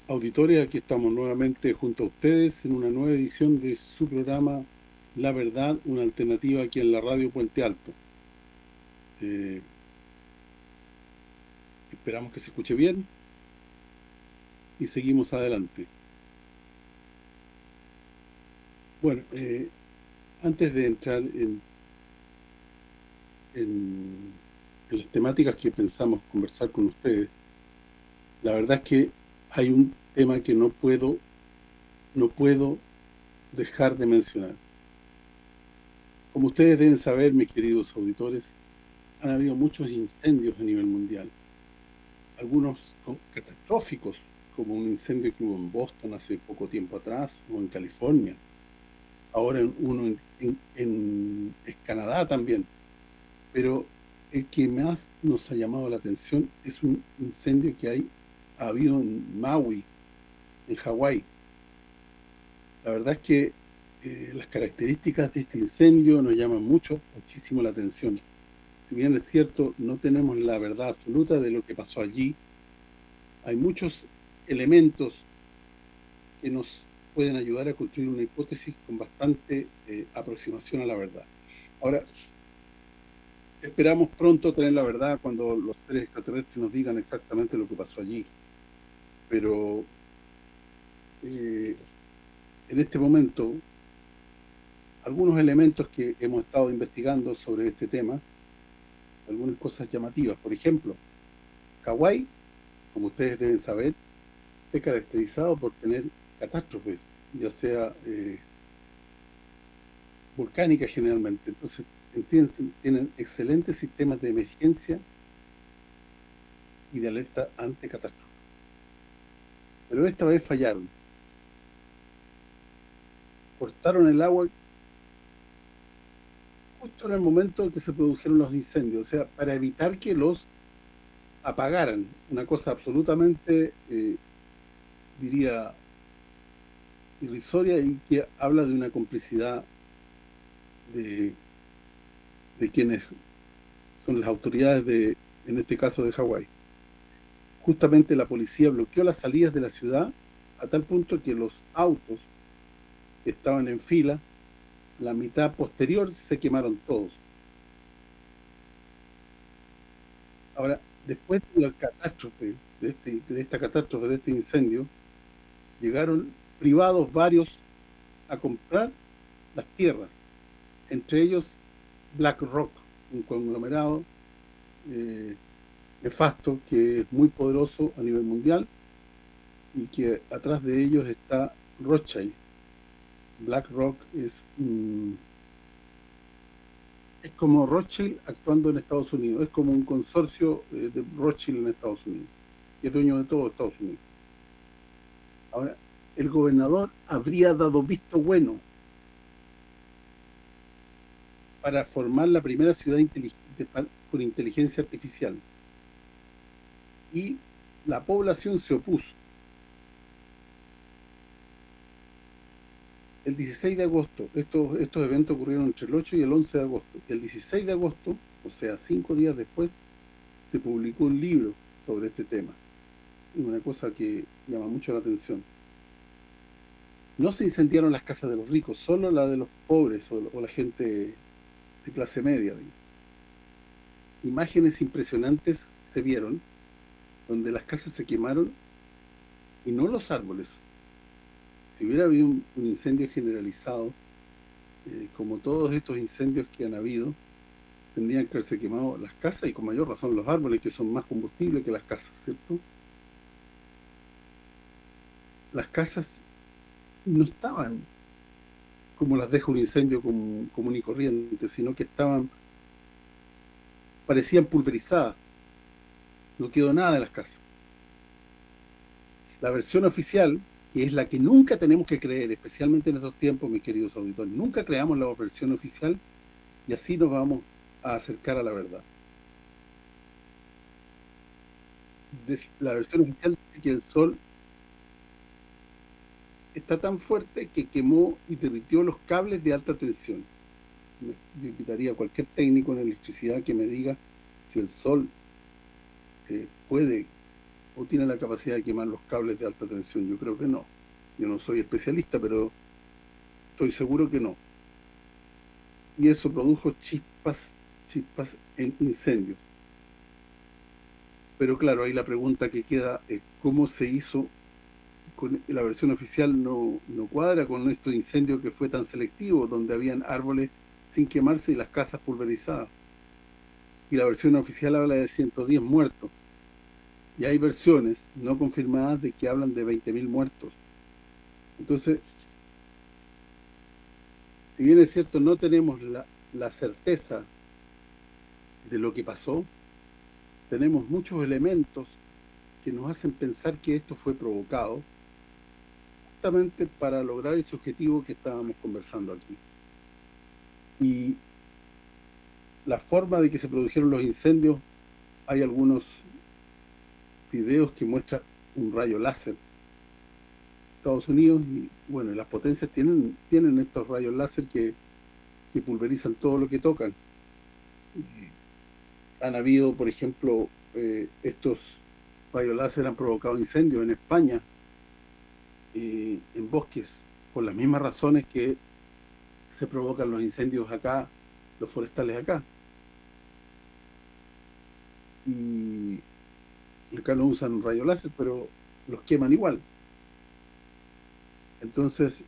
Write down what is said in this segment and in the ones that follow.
Auditores, aquí estamos nuevamente junto a ustedes en una nueva edición de su programa La Verdad, una alternativa aquí en la radio Puente Alto. Eh, Esperamos que se escuche bien y seguimos adelante. Bueno, antes de entrar en las temáticas que pensamos conversar con ustedes, la verdad es que hay un tema que no puedo dejar de mencionar. Como ustedes deben saber, mis queridos auditores, han habido muchos incendios a nivel mundial. Algunos catastróficos, como un incendio que hubo en Boston hace poco tiempo atrás, o en California, ahora uno en Canadá también, pero el que más nos ha llamado la atención es un incendio que ha habido en Maui, en Hawái. La verdad es que las características de este incendio nos llaman muchísimo la atención. Si bien es cierto, no tenemos la verdad absoluta de lo que pasó allí, hay muchos elementos que nos pueden ayudar a construir una hipótesis con bastante aproximación a la verdad. Ahora, esperamos pronto tener la verdad cuando los seres extraterrestres nos digan exactamente lo que pasó allí, pero eh, en este momento, algunos elementos que hemos estado investigando sobre este tema, algunas cosas llamativas. Por ejemplo, Hawái, como ustedes deben saber, está caracterizado por tener catástrofes, ya sea volcánicas generalmente. Entonces, tienen excelentes sistemas de emergencia y de alerta ante catástrofes. Pero esta vez fallaron. Cortaron el agua justo en el momento en que se produjeron los incendios, o sea, para evitar que los apagaran. Una cosa absolutamente, diría, irrisoria, y que habla de una complicidad de, de quienes son las autoridades en este caso de Hawái. Justamente la policía bloqueó las salidas de la ciudad a tal punto que los autos que estaban en fila, la mitad posterior se quemaron todos. Ahora, después de la catástrofe, de esta catástrofe, de este incendio, llegaron privados varios a comprar las tierras, entre ellos BlackRock, un conglomerado eh, nefasto que es muy poderoso a nivel mundial y que atrás de ellos está Rothschild. BlackRock es como Rothschild actuando en Estados Unidos, es como un consorcio de Rothschild en Estados Unidos, que es dueño de todo Estados Unidos. Ahora, el gobernador habría dado visto bueno para formar la primera ciudad inteligente con inteligencia artificial, y la población se opuso. El 16 de agosto, estos eventos ocurrieron entre el 8 y el 11 de agosto. El 16 de agosto, o sea, 5 días después, se publicó un libro sobre este tema. Es una cosa que llama mucho la atención. No se incendiaron las casas de los ricos, solo la de los pobres o la gente de clase media. Imágenes impresionantes se vieron, donde las casas se quemaron y no los árboles. Si hubiera habido un incendio generalizado, como todos estos incendios que han habido, tendrían que haberse quemado las casas y con mayor razón los árboles, que son más combustible que las casas, ¿cierto? Las casas no estaban como las deja un incendio común y corriente, sino que parecían pulverizadas, no quedó nada de las casas. La versión oficial, que es la que nunca tenemos que creer, especialmente en estos tiempos, mis queridos auditores, nunca creamos la versión oficial y así nos vamos a acercar a la verdad. La versión oficial dice que el sol está tan fuerte que quemó y derritió los cables de alta tensión. Yo invitaría a cualquier técnico en electricidad que me diga si el sol puede o tiene la capacidad de quemar los cables de alta tensión. Yo creo que no. Yo no soy especialista, pero estoy seguro que no. Y eso produjo chispas en incendios. Pero claro, ahí la pregunta que queda es cómo se hizo. Con la versión oficial no cuadra con estos incendios que fue tan selectivo, donde habían árboles sin quemarse y las casas pulverizadas. Y la versión oficial habla de 110 muertos. Y hay versiones no confirmadas de que hablan de 20.000 muertos. Entonces, si bien es cierto, no tenemos la certeza de lo que pasó, tenemos muchos elementos que nos hacen pensar que esto fue provocado justamente para lograr ese objetivo que estábamos conversando aquí. Y la forma de que se produjeron los incendios, hay algunos videos que muestran un rayo láser en Estados Unidos, y bueno, las potencias tienen estos rayos láser que pulverizan todo lo que tocan. Han habido, por ejemplo, estos rayos láser han provocado incendios en España, en bosques, por las mismas razones que se provocan los incendios acá, los forestales acá. Y acá no usan rayos láser, pero los queman igual. Entonces,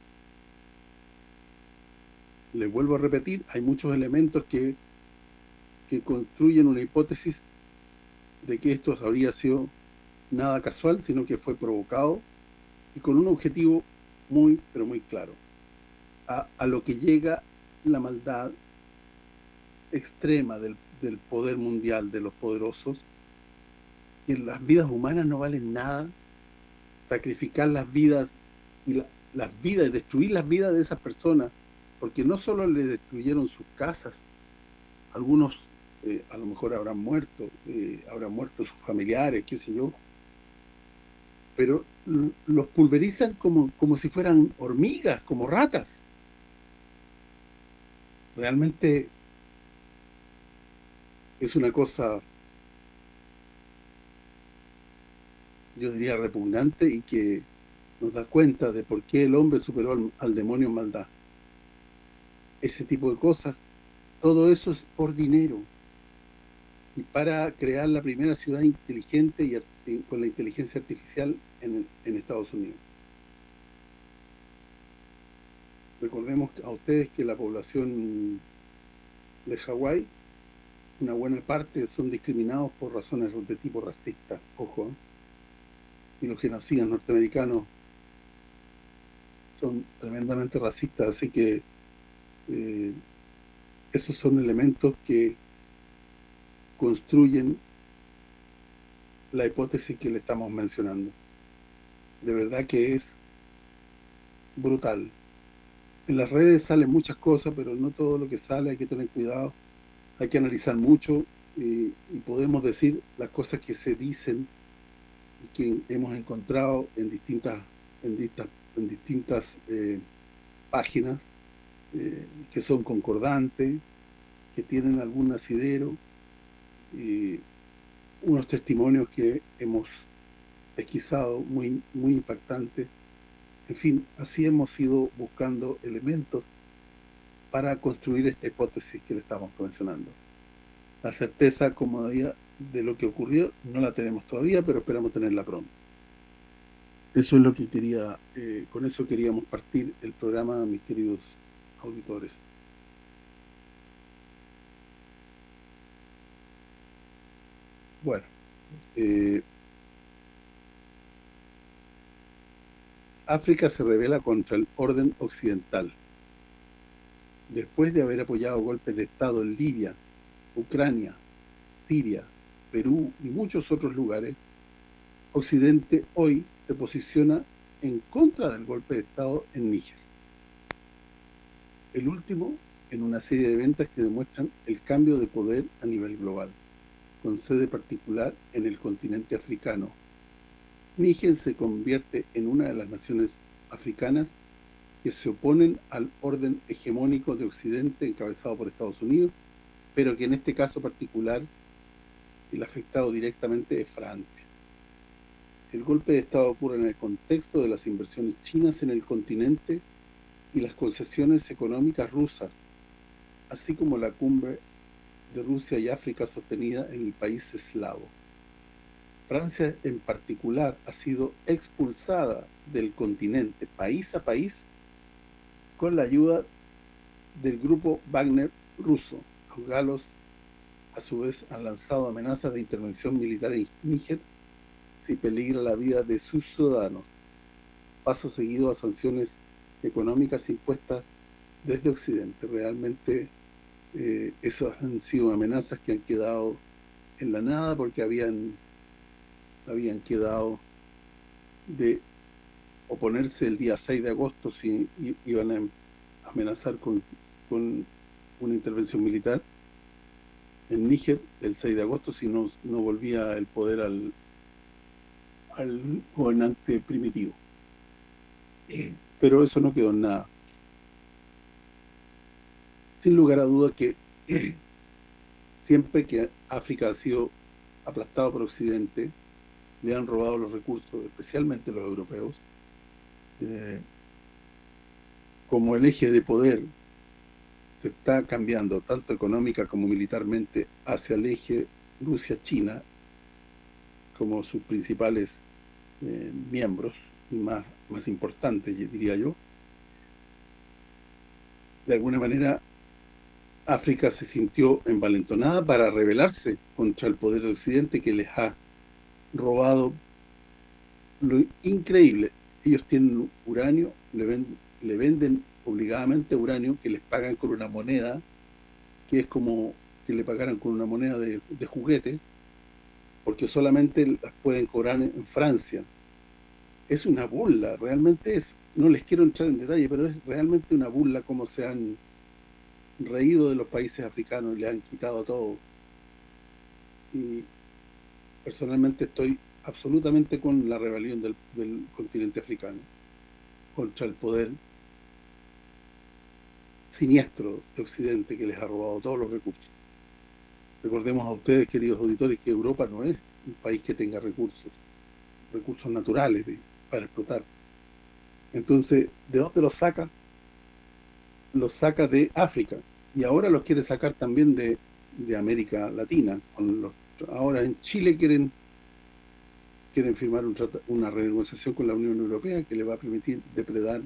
les vuelvo a repetir, hay muchos elementos que construyen una hipótesis de que esto habría sido nada casual, sino que fue provocado y con un objetivo muy, pero muy claro. A lo que llega la maldad extrema del poder mundial, de los poderosos, que las vidas humanas no valen nada, sacrificar las vidas y las vidas, destruir las vidas de esas personas, porque no solo le destruyeron sus casas, algunos a lo mejor habrán muerto sus familiares, qué sé yo, pero los pulverizan como si fueran hormigas, como ratas. Realmente es una cosa, yo diría, repugnante, y que nos da cuenta de por qué el hombre superó al demonio en maldad. Ese tipo de cosas, todo eso es por dinero. Y para crear la primera ciudad inteligente y con la inteligencia artificial en Estados Unidos. Recordemos a ustedes que la población de Hawái, una buena parte son discriminados por razones de tipo racista, ojo, ¿eh? Y los genocidas norteamericanos son tremendamente racistas, así que eh, esos son elementos que construyen la hipótesis que le estamos mencionando. De verdad que es brutal. En las redes salen muchas cosas, pero no todo lo que sale, hay que tener cuidado, hay que analizar mucho, y podemos decir las cosas que se dicen y que hemos encontrado en distintas páginas que son concordantes, que tienen algún asidero, unos testimonios que hemos pesquisado muy impactantes. En fin, así hemos ido buscando elementos para construir esta hipótesis que le estamos mencionando. La certeza, como de lo que ocurrió no la tenemos todavía, pero esperamos tenerla pronto. Eso es lo que con eso queríamos partir el programa, mis queridos auditores. Bueno, eh, África se rebela contra el orden occidental. Después de haber apoyado golpes de Estado en Libia, Ucrania, Siria, Perú y muchos otros lugares, Occidente hoy se posiciona en contra del golpe de Estado en Níger. El último en una serie de eventos que demuestran el cambio de poder a nivel global, con sede particular en el continente africano. Níger se convierte en una de las naciones africanas que se oponen al orden hegemónico de Occidente encabezado por Estados Unidos, pero que en este caso particular el afectado directamente es Francia. El golpe de Estado ocurre en el contexto de las inversiones chinas en el continente y las concesiones económicas rusas, así como la cumbre de Rusia y África sostenida en el país eslavo. Francia en particular ha sido expulsada del continente país a país con la ayuda del grupo Wagner ruso. Los galos a su vez han lanzado amenazas de intervención militar en Níger si peligra la vida de sus ciudadanos, paso seguido a sanciones económicas impuestas desde Occidente. Realmente esas han sido amenazas que han quedado en la nada porque habían quedado de oponerse el día 6 de agosto si iban a amenazar con una intervención militar en Níger el 6 de agosto si no volvía el poder al gobernante primitivo. Pero eso no quedó en nada. Sin lugar a dudas que siempre que África ha sido aplastado por Occidente, le han robado los recursos, especialmente los europeos, como el eje de poder se está cambiando tanto económica como militarmente hacia el eje Rusia-China como sus principales miembros y más importantes, diría yo. De alguna manera África se sintió envalentonada para rebelarse contra el poder de Occidente que les ha robado lo increíble. Ellos tienen uranio, le venden obligadamente uranio que les pagan con una moneda que es como que le pagaran con una moneda de juguete, porque solamente las pueden cobrar en Francia. Es una burla, realmente es. No les quiero entrar en detalle, pero es realmente una burla cómo se han reído de los países africanos y le han quitado todo. Y personalmente estoy absolutamente con la rebelión del continente africano contra el poder siniestro de Occidente que les ha robado todos los recursos. Recordemos a ustedes, queridos auditores, que Europa no es un país que tenga recursos naturales para explotar. Entonces, ¿de dónde los saca? Los saca de África y ahora los quiere sacar también de América Latina. Ahora en Chile quieren firmar una renegociación con la Unión Europea que le va a permitir depredar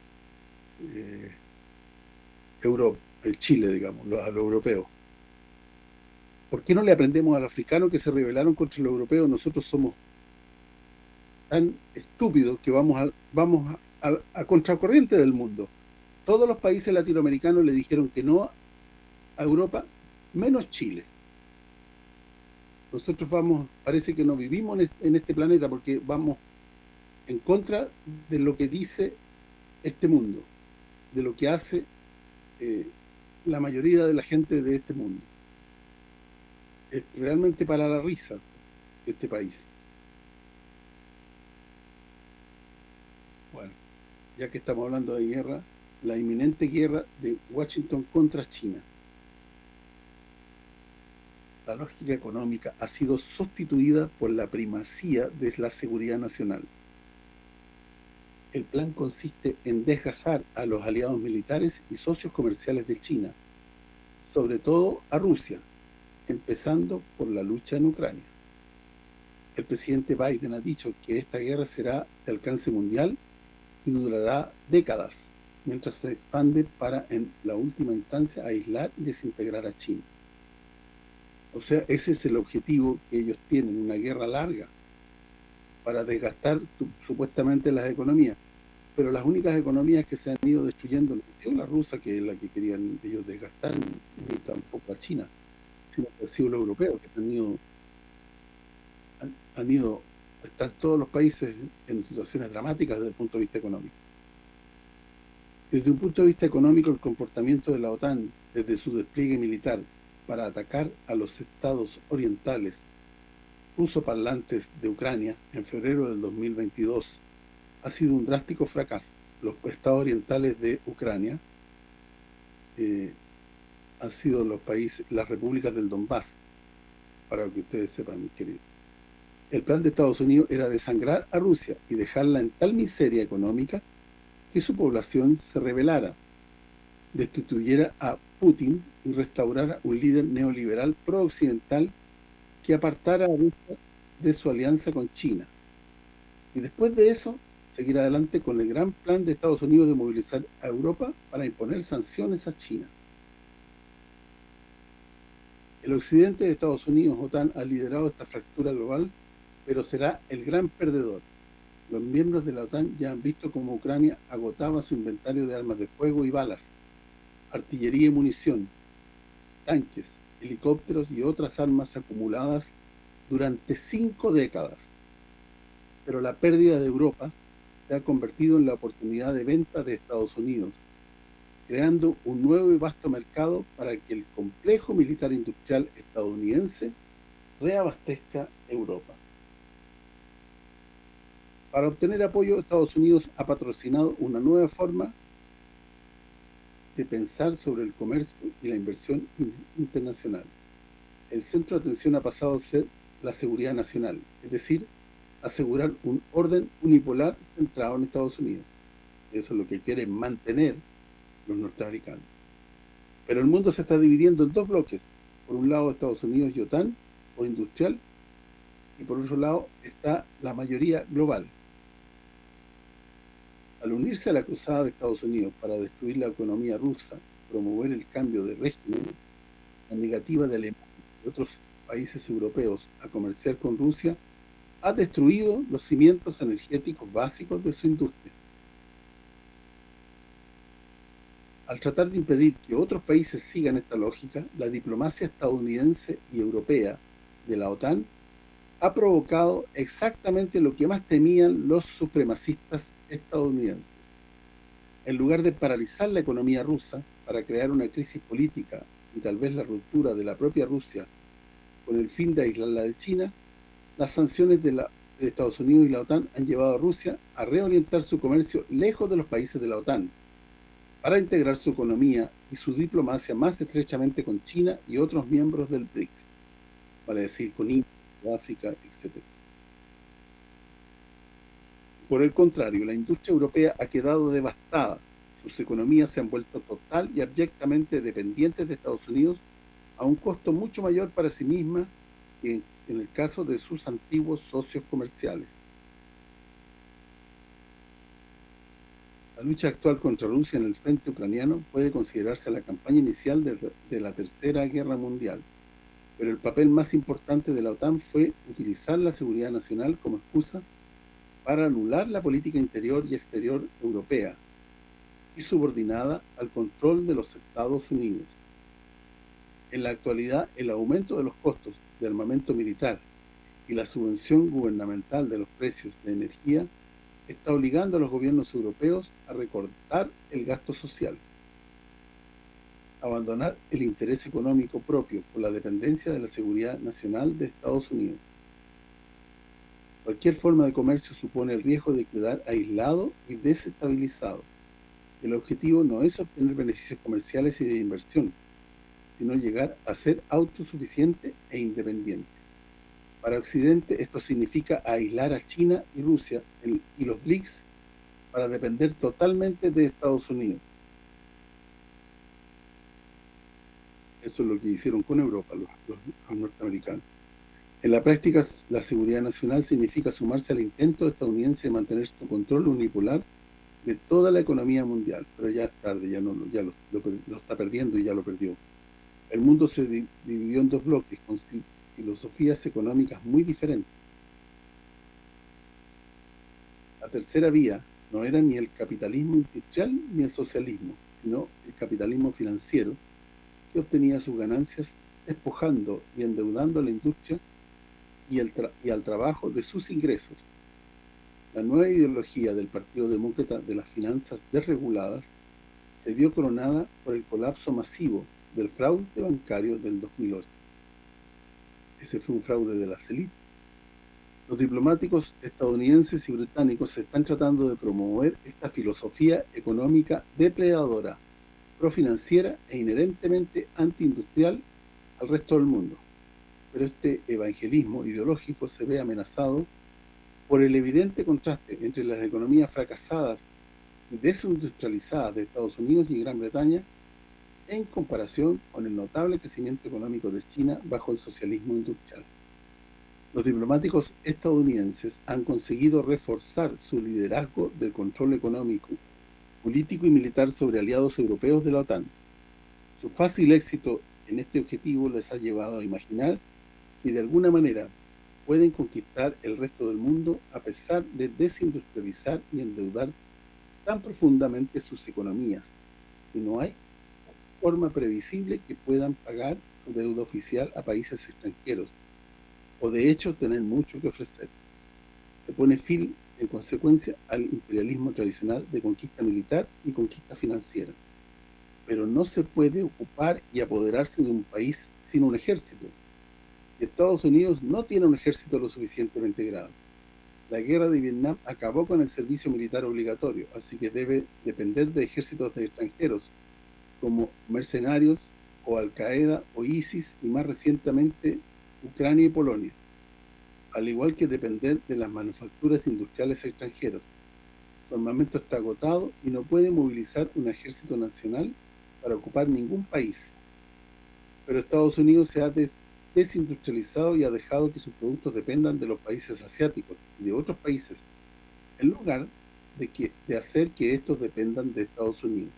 Europa, el Chile, digamos, a los europeos. ¿Por qué no le aprendemos a los africanos que se rebelaron contra los europeos? Nosotros somos tan estúpidos que vamos a contracorriente del mundo. Todos los países latinoamericanos le dijeron que no a Europa, menos Chile. Nosotros parece que no vivimos en este planeta porque vamos en contra de lo que dice este mundo, de lo que hace la mayoría de la gente de este mundo. Es realmente para la risa este país. Bueno, ya que estamos hablando de guerra, la inminente guerra de Washington contra China. La lógica económica ha sido sustituida por la primacía de la seguridad nacional. El plan consiste en desgajar a los aliados militares y socios comerciales de China, sobre todo a Rusia, empezando por la lucha en Ucrania. El presidente Biden ha dicho que esta guerra será de alcance mundial y durará décadas, mientras se expande para, en la última instancia, aislar y desintegrar a China. O sea, ese es el objetivo que ellos tienen, una guerra larga, para desgastar supuestamente las economías. Pero las únicas economías que se han ido destruyendo no es la rusa, que es la que querían ellos desgastar, ni tampoco a China, sino que han sido los europeos, que están todos los países en situaciones dramáticas desde el punto de vista económico. Desde un punto de vista económico, el comportamiento de la OTAN, desde su despliegue militar para atacar a los estados orientales rusoparlantes de Ucrania en febrero del 2022, ha sido un drástico fracaso. Los estados orientales de Ucrania han sido las repúblicas del Donbass, para que ustedes sepan, mis queridos. El plan de Estados Unidos era desangrar a Rusia y dejarla en tal miseria económica que su población se rebelara, destituyera a Putin y restaurara un líder neoliberal pro-occidental que apartara a Rusia de su alianza con China. Y después de eso, seguir adelante con el gran plan de Estados Unidos de movilizar a Europa para imponer sanciones a China. El occidente de Estados Unidos, OTAN, ha liderado esta fractura global, pero será el gran perdedor. Los miembros de la OTAN ya han visto cómo Ucrania agotaba su inventario de armas de fuego y balas, artillería y munición, tanques, helicópteros y otras armas acumuladas durante 5 décadas. Pero la pérdida de Europa se ha convertido en la oportunidad de venta de Estados Unidos, creando un nuevo y vasto mercado para que el complejo militar industrial estadounidense reabastezca Europa. Para obtener apoyo, Estados Unidos ha patrocinado una nueva forma de pensar sobre el comercio y la inversión internacional. El centro de atención ha pasado a ser la seguridad nacional, es decir, asegurar un orden unipolar centrado en Estados Unidos. Eso es lo que quieren mantener los norteamericanos. Pero el mundo se está dividiendo en dos bloques. Por un lado Estados Unidos y OTAN, o industrial, y por otro lado está la mayoría global. Al unirse a la cruzada de Estados Unidos para destruir la economía rusa, promover el cambio de régimen, la negativa de Alemania y otros países europeos a comerciar con Rusia, ha destruido los cimientos energéticos básicos de su industria. Al tratar de impedir que otros países sigan esta lógica, la diplomacia estadounidense y europea de la OTAN ha provocado exactamente lo que más temían los supremacistas estadounidenses. En lugar de paralizar la economía rusa para crear una crisis política y tal vez la ruptura de la propia Rusia con el fin de aislarla de China, las sanciones de Estados Unidos y la OTAN han llevado a Rusia a reorientar su comercio lejos de los países de la OTAN, para integrar su economía y su diplomacia más estrechamente con China y otros miembros del BRICS, para decir con India, África, etc. Por el contrario, la industria europea ha quedado devastada, sus economías se han vuelto total y abyectamente dependientes de Estados Unidos a un costo mucho mayor para sí misma que en el caso de sus antiguos socios comerciales. La lucha actual contra Rusia en el frente ucraniano puede considerarse la campaña inicial de la Tercera Guerra Mundial, pero el papel más importante de la OTAN fue utilizar la seguridad nacional como excusa para anular la política interior y exterior europea y subordinada al control de los Estados Unidos. En la actualidad, el aumento de los costos de armamento militar y la subvención gubernamental de los precios de energía está obligando a los gobiernos europeos a recortar el gasto social, abandonar el interés económico propio por la dependencia de la seguridad nacional de Estados Unidos. Cualquier forma de comercio supone el riesgo de quedar aislado y desestabilizado. El objetivo no es obtener beneficios comerciales y de inversión, sino llegar a ser autosuficiente e independiente. Para Occidente esto significa aislar a China y Rusia y los BRICS para depender totalmente de Estados Unidos. Eso es lo que hicieron con Europa los norteamericanos. En la práctica, la seguridad nacional significa sumarse al intento estadounidense de mantener su control unipolar de toda la economía mundial, pero ya es tarde, ya lo está perdiendo y ya lo perdió. El mundo se dividió en dos bloques con filosofías económicas muy diferentes. La tercera vía no era ni el capitalismo industrial ni el socialismo, sino el capitalismo financiero, que obtenía sus ganancias despojando y endeudando a la industria y al trabajo de sus ingresos. La nueva ideología del Partido Demócrata de las finanzas desreguladas se vio coronada por el colapso masivo del fraude bancario del 2008. Ese fue un fraude de las élites. Los diplomáticos estadounidenses y británicos están tratando de promover esta filosofía económica depredadora, profinanciera e inherentemente antiindustrial al resto del mundo. pero este evangelismo ideológico se ve amenazado por el evidente contraste entre las economías fracasadas y desindustrializadas de Estados Unidos y Gran Bretaña en comparación con el notable crecimiento económico de China bajo el socialismo industrial. Los diplomáticos estadounidenses han conseguido reforzar su liderazgo del control económico, político y militar sobre aliados europeos de la OTAN. Su fácil éxito en este objetivo les ha llevado a imaginar que de alguna manera pueden conquistar el resto del mundo a pesar de desindustrializar y endeudar tan profundamente sus economías, y no hay forma previsible que puedan pagar su deuda oficial a países extranjeros, o de hecho tener mucho que ofrecer. Se pone fin, en consecuencia, al imperialismo tradicional de conquista militar y conquista financiera. Pero no se puede ocupar y apoderarse de un país sin un ejército. Estados Unidos no tiene un ejército lo suficientemente grande. La guerra de Vietnam acabó con el servicio militar obligatorio, así que debe depender de ejércitos de extranjeros, como mercenarios o Al-Qaeda o ISIS, y más recientemente Ucrania y Polonia, al igual que depender de las manufacturas industriales extranjeras. Su armamento está agotado y no puede movilizar un ejército nacional para ocupar ningún país. Pero Estados Unidos se ha desindustrializado y ha dejado que sus productos dependan de los países asiáticos y de otros países, en lugar de hacer que estos dependan de Estados Unidos.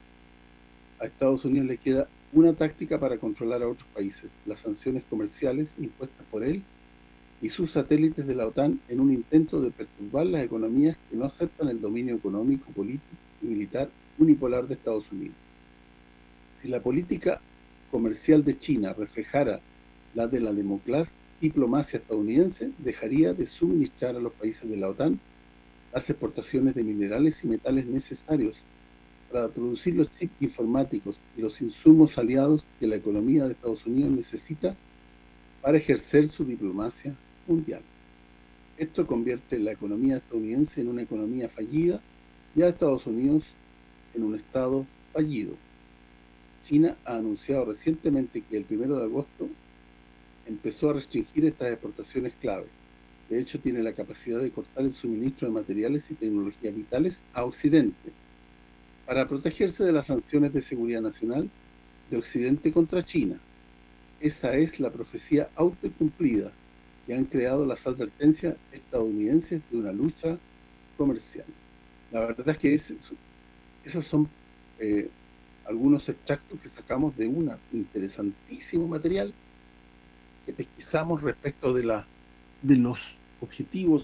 A Estados Unidos le queda una táctica para controlar a otros países: las sanciones comerciales impuestas por él y sus satélites de la OTAN, en un intento de perturbar las economías que no aceptan el dominio económico, político y militar unipolar de Estados Unidos. Si la política comercial de China reflejara la de la diplomacia estadounidense, dejaría de suministrar a los países de la OTAN las exportaciones de minerales y metales necesarios para producir los chips informáticos y los insumos aliados que la economía de Estados Unidos necesita para ejercer su diplomacia mundial. Esto convierte la economía estadounidense en una economía fallida y a Estados Unidos en un estado fallido. China ha anunciado recientemente que el 1 de agosto empezó a restringir estas exportaciones clave. De hecho, tiene la capacidad de cortar el suministro de materiales y tecnologías vitales a Occidente, para protegerse de las sanciones de seguridad nacional de Occidente contra China. Esa es la profecía autocumplida que han creado las advertencias estadounidenses de una lucha comercial. La verdad es que esos son algunos extractos que sacamos de un interesantísimo material que pesquisamos respecto de los objetivos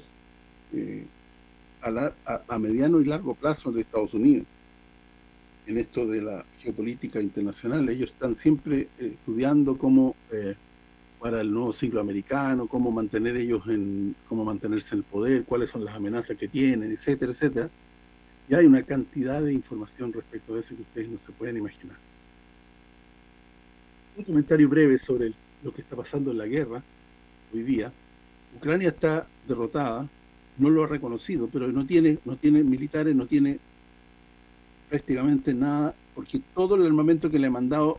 a mediano y largo plazo de Estados Unidos en esto de la geopolítica internacional. Ellos están siempre estudiando cómo para el nuevo ciclo americano, cómo mantenerse en el poder, cuáles son las amenazas que tienen, etcétera, etcétera. Y hay una cantidad de información respecto a eso que ustedes no se pueden imaginar. Un comentario breve sobre lo que está pasando en la guerra hoy día. Ucrania está derrotada, no lo ha reconocido, pero no tiene militares, no tiene prácticamente nada, porque todo el armamento que le ha mandado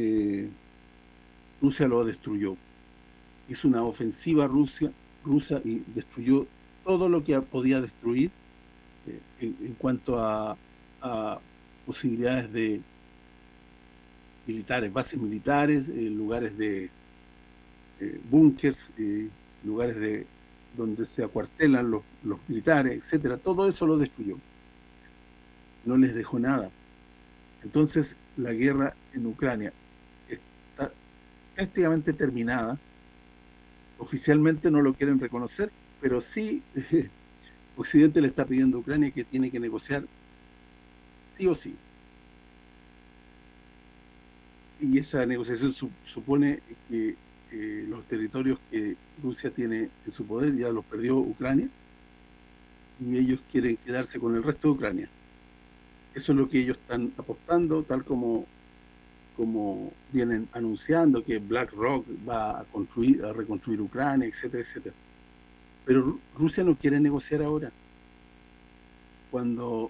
Rusia lo destruyó. Hizo una ofensiva rusa y destruyó todo lo que podía destruir en cuanto a posibilidades de militares, bases militares, lugares de búnkers, lugares donde se acuartelan los militares, etcétera. Todo eso lo destruyó. No les dejó nada. Entonces, la guerra en Ucrania está prácticamente terminada. Oficialmente no lo quieren reconocer, pero sí Occidente le está pidiendo a Ucrania que tiene que negociar sí o sí. Y esa negociación supone que los territorios que Rusia tiene en su poder ya los perdió Ucrania, y ellos quieren quedarse con el resto de Ucrania. Eso es lo que ellos están apostando, tal como vienen anunciando que BlackRock va a reconstruir Ucrania, etcétera, etcétera. Pero Rusia no quiere negociar ahora. Cuando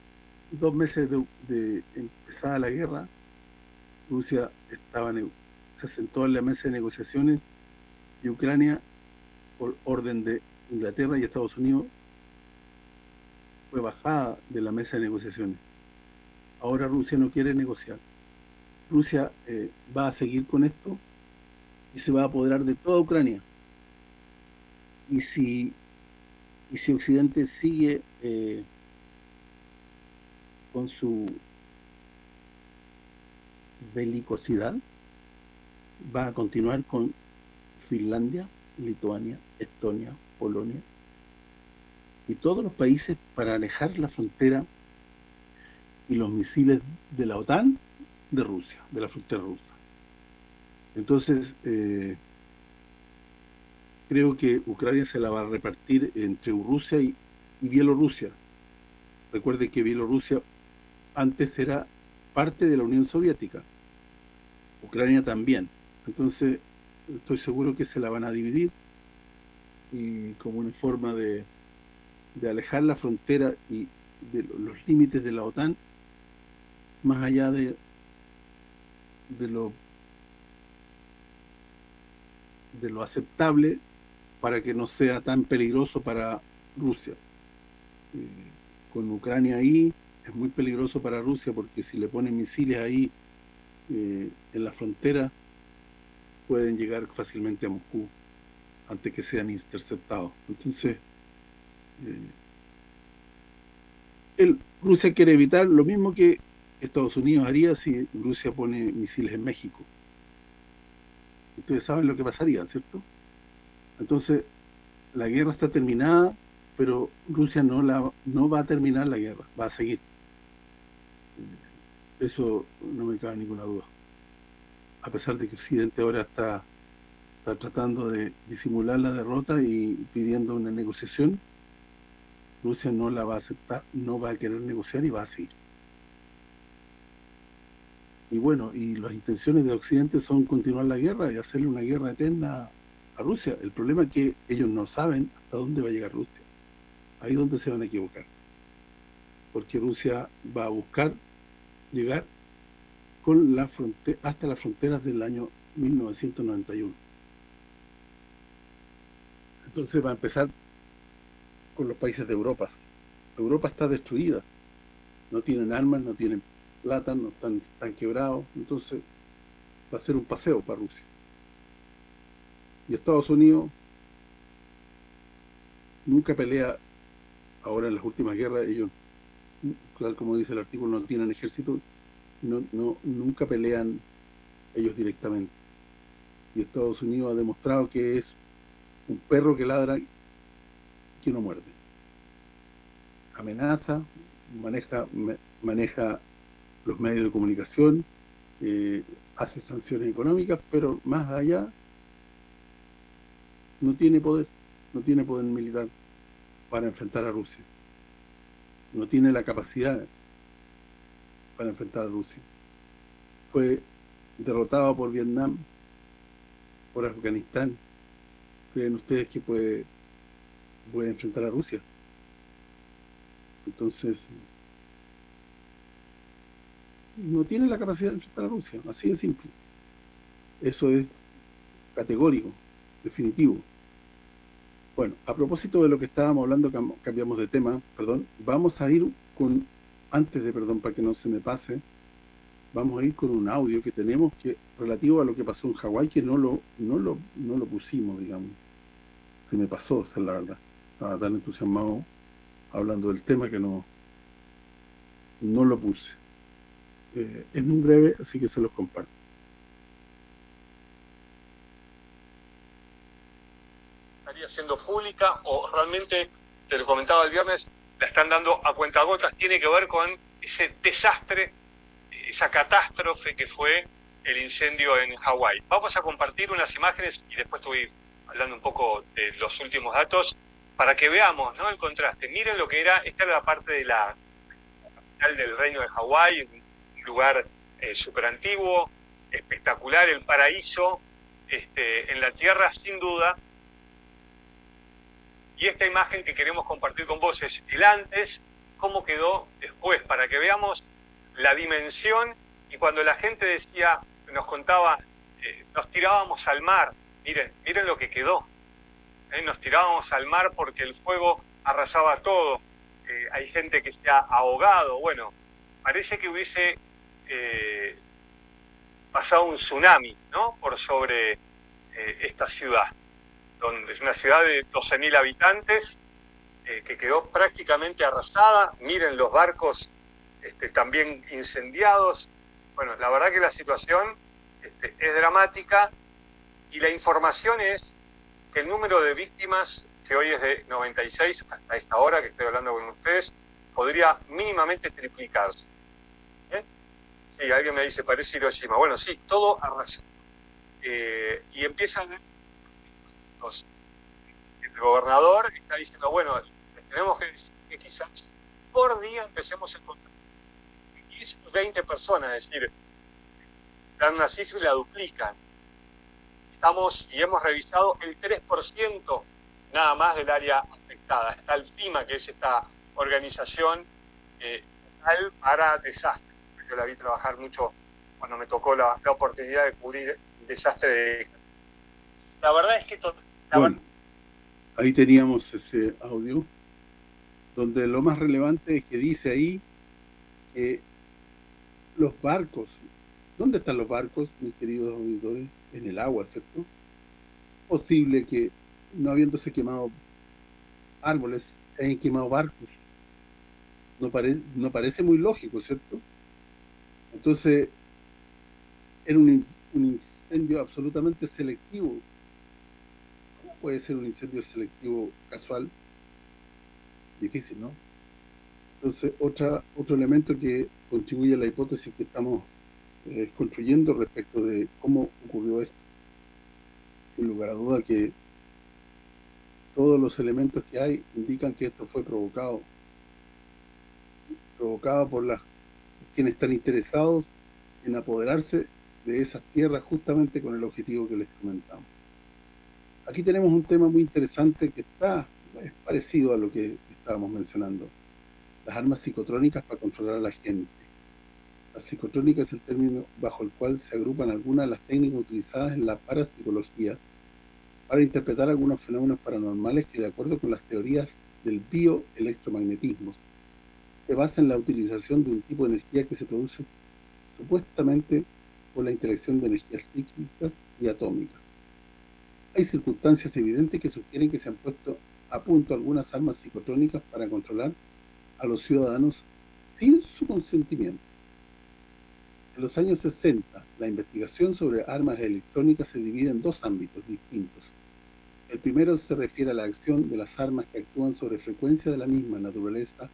2 meses de empezada la guerra, Rusia se sentó en la mesa de negociaciones y Ucrania, por orden de Inglaterra y Estados Unidos, fue bajada de la mesa de negociaciones. Ahora Rusia no quiere negociar. Rusia va a seguir con esto y se va a apoderar de toda Ucrania. Y si Occidente sigue con su belicosidad, va a continuar con Finlandia, Lituania, Estonia, Polonia y todos los países para alejar la frontera y los misiles de la OTAN de Rusia, de la frontera rusa. Entonces, creo que Ucrania se la va a repartir entre Rusia y Bielorrusia. Recuerde que Bielorrusia antes era parte de la Unión Soviética, Ucrania también. Entonces, estoy seguro que se la van a dividir y como una forma de alejar la frontera y de los límites de la OTAN más allá de lo aceptable, para que no sea tan peligroso para Rusia. Con Ucrania ahí es muy peligroso para Rusia, porque si le ponen misiles ahí en la frontera, pueden llegar fácilmente a Moscú antes que sean interceptados. Entonces, Rusia quiere evitar lo mismo que Estados Unidos haría si Rusia pone misiles en México. Ustedes saben lo que pasaría, ¿cierto? Entonces, la guerra está terminada, pero Rusia no va a terminar la guerra, va a seguir. Eso no me cabe ninguna duda. A pesar de que Occidente ahora está tratando de disimular la derrota y pidiendo una negociación, Rusia no la va a aceptar, no va a querer negociar y va a seguir. Y bueno, y las intenciones de Occidente son continuar la guerra y hacerle una guerra eterna a Rusia. El problema es que ellos no saben hasta dónde va a llegar Rusia. Ahí es donde se van a equivocar. Porque Rusia va a buscar llegar con hasta las fronteras del año 1991. Entonces va a empezar con los países de Europa. Europa está destruida. No tienen armas, no tienen plata, no están quebrados. Entonces va a ser un paseo para Rusia. Y Estados Unidos nunca pelea. Ahora en las últimas guerras ellos, tal como dice el artículo, no tienen ejército, nunca pelean ellos directamente. Y Estados Unidos ha demostrado que es un perro que ladra, que no muerde. Amenaza, maneja los medios de comunicación, hace sanciones económicas, pero más allá no tiene poder militar para enfrentar a Rusia. No tiene la capacidad para enfrentar a Rusia. Fue derrotado por Vietnam, por Afganistán. ¿Creen ustedes que puede enfrentar a Rusia? Entonces, no tiene la capacidad de enfrentar a Rusia, así de simple. Eso es categórico, definitivo. Bueno, a propósito de lo que estábamos hablando, cambiamos de tema, perdón, vamos a ir con, para que no se me pase, vamos a ir con un audio que tenemos relativo a lo que pasó en Hawái, que no lo pusimos, digamos. Se me pasó, esa es la verdad. Estaba tan entusiasmado hablando del tema que no lo puse. Es muy breve, así que se los comparto. Estaría siendo pública o realmente, te lo comentaba el viernes, la están dando a cuentagotas. Tiene que ver con ese desastre, esa catástrofe que fue el incendio en Hawái. Vamos a compartir unas imágenes y después estoy hablando un poco de los últimos datos para que veamos, ¿no?, el contraste. Miren lo que era, esta era la parte de la capital del reino de Hawái, un lugar súper antiguo, espectacular, el paraíso en la tierra, sin duda. Y esta imagen que queremos compartir con vos es el antes, cómo quedó después, para que veamos la dimensión. Y cuando la gente decía, nos contaba, nos tirábamos al mar. Miren lo que quedó. Nos tirábamos al mar porque el fuego arrasaba todo. Hay gente que se ha ahogado. Bueno, parece que hubiese pasado un tsunami, ¿no?, por sobre esta ciudad, donde es una ciudad de 12.000 habitantes que quedó prácticamente arrasada. Miren los barcos también incendiados. Bueno, la verdad que la situación es dramática, y la información es que el número de víctimas, que hoy es de 96 hasta esta hora que estoy hablando con ustedes, podría mínimamente triplicarse. Sí, alguien me dice, parece Hiroshima. Bueno, sí, todo arrasado. Y empiezan el gobernador está diciendo, bueno, les tenemos que decir que quizás por día empecemos a encontrar 15 o 20 personas, es decir, dan una cifra y la duplican. Y hemos revisado el 3% nada más del área afectada. Está el FEMA, que es esta organización para desastres. Yo la vi trabajar mucho cuando me tocó la oportunidad de cubrir el desastre. La verdad es que... Bueno, ahí teníamos ese audio, donde lo más relevante es que dice ahí que los barcos, ¿dónde están los barcos, mis queridos auditores? En el agua, ¿cierto? Posible que, no habiéndose quemado árboles, se hayan quemado barcos. No parece muy lógico, ¿cierto? Entonces, era un incendio absolutamente selectivo. ¿Cómo puede ser un incendio selectivo casual? Difícil, ¿no? Entonces, otro elemento que contribuye a la hipótesis que estamos construyendo respecto de cómo ocurrió esto. Sin lugar a duda que todos los elementos que hay indican que esto fue provocado por quienes están interesados en apoderarse de esas tierras justamente con el objetivo que les comentamos. Aquí tenemos un tema muy interesante que es parecido a lo que estábamos mencionando. Las armas psicotrónicas para controlar a la gente. La psicotrónica es el término bajo el cual se agrupan algunas de las técnicas utilizadas en la parapsicología para interpretar algunos fenómenos paranormales que, de acuerdo con las teorías del bioelectromagnetismo, se basa en la utilización de un tipo de energía que se produce supuestamente por la interacción de energías psíquicas y atómicas. Hay circunstancias evidentes que sugieren que se han puesto a punto algunas armas psicotrónicas para controlar a los ciudadanos sin su consentimiento. En los años 60, la investigación sobre armas electrónicas se divide en dos ámbitos distintos. El primero se refiere a la acción de las armas que actúan sobre frecuencia de la misma naturaleza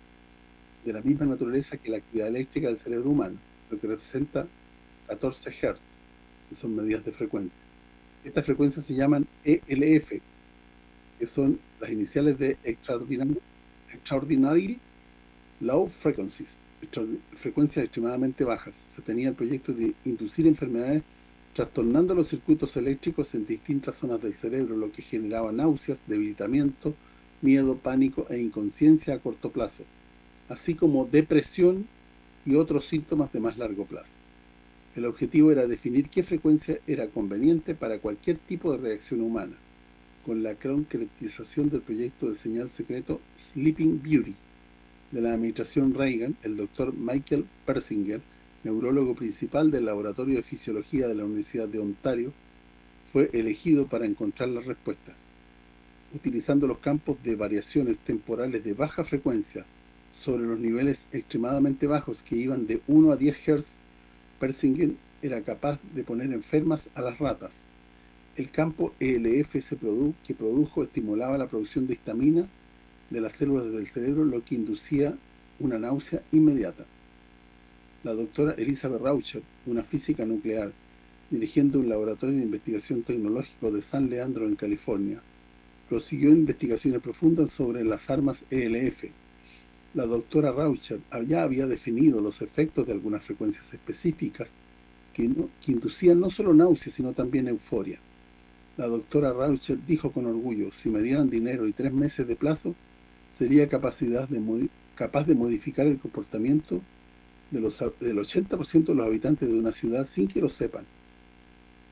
que la actividad eléctrica del cerebro humano, lo que representa 14 Hz, que son medidas de frecuencia. Estas frecuencias se llaman ELF, que son las iniciales de Extraordinary Low Frequencies, frecuencias extremadamente bajas. Se tenía el proyecto de inducir enfermedades trastornando los circuitos eléctricos en distintas zonas del cerebro, lo que generaba náuseas, debilitamiento, miedo, pánico e inconsciencia a corto plazo, así como depresión y otros síntomas de más largo plazo. El objetivo era definir qué frecuencia era conveniente para cualquier tipo de reacción humana, con la concretización del proyecto de señal secreto Sleeping Beauty de la administración Reagan. El doctor Michael Persinger, neurólogo principal del Laboratorio de Fisiología de la Universidad de Ontario, fue elegido para encontrar las respuestas. Utilizando los campos de variaciones temporales de baja frecuencia sobre los niveles extremadamente bajos que iban de 1 a 10 Hz, Persinger era capaz de poner enfermas a las ratas. El campo ELF que produjo estimulaba la producción de histamina de las células del cerebro, lo que inducía una náusea inmediata. La doctora Elizabeth Raucher, una física nuclear, dirigiendo un laboratorio de investigación tecnológico de San Leandro en California, prosiguió investigaciones profundas sobre las armas ELF. La doctora Raucher ya había definido los efectos de algunas frecuencias específicas que inducían no solo náuseas, sino también euforia. La doctora Raucher dijo con orgullo: si me dieran dinero y 3 meses de plazo, sería capaz de modificar el comportamiento del 80% de los habitantes de una ciudad sin que lo sepan.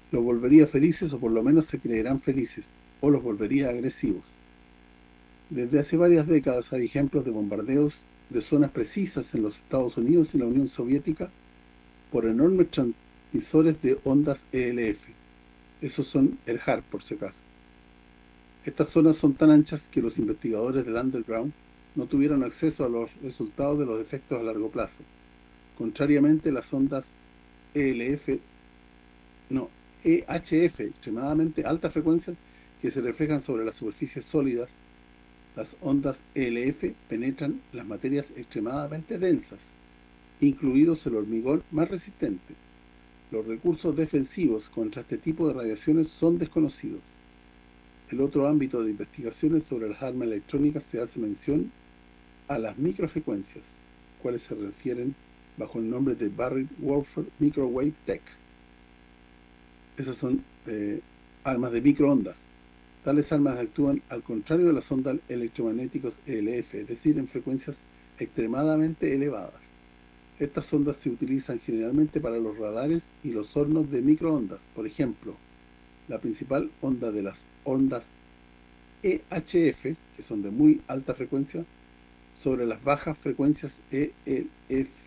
Los volvería felices, o por lo menos se creerán felices, o los volvería agresivos. Desde hace varias décadas hay ejemplos de bombardeos de zonas precisas en los Estados Unidos y la Unión Soviética por enormes transmisores de ondas ELF. Esos son el HARP, por si acaso. Estas zonas son tan anchas que los investigadores del underground no tuvieron acceso a los resultados de los efectos a largo plazo. Contrariamente, las ondas EHF, extremadamente altas frecuencias, que se reflejan sobre las superficies sólidas, las ondas ELF penetran las materias extremadamente densas, incluidos el hormigón más resistente. Los recursos defensivos contra este tipo de radiaciones son desconocidos. El otro ámbito de investigaciones sobre las armas electrónicas se hace mención a las microfrecuencias, cuales se refieren bajo el nombre de Barrier Warfare Microwave Tech. Esas son armas de microondas. Tales armas actúan al contrario de las ondas electromagnéticas ELF, es decir, en frecuencias extremadamente elevadas. Estas ondas se utilizan generalmente para los radares y los hornos de microondas. Por ejemplo, la principal onda de las ondas EHF, que son de muy alta frecuencia, sobre las bajas frecuencias ELF,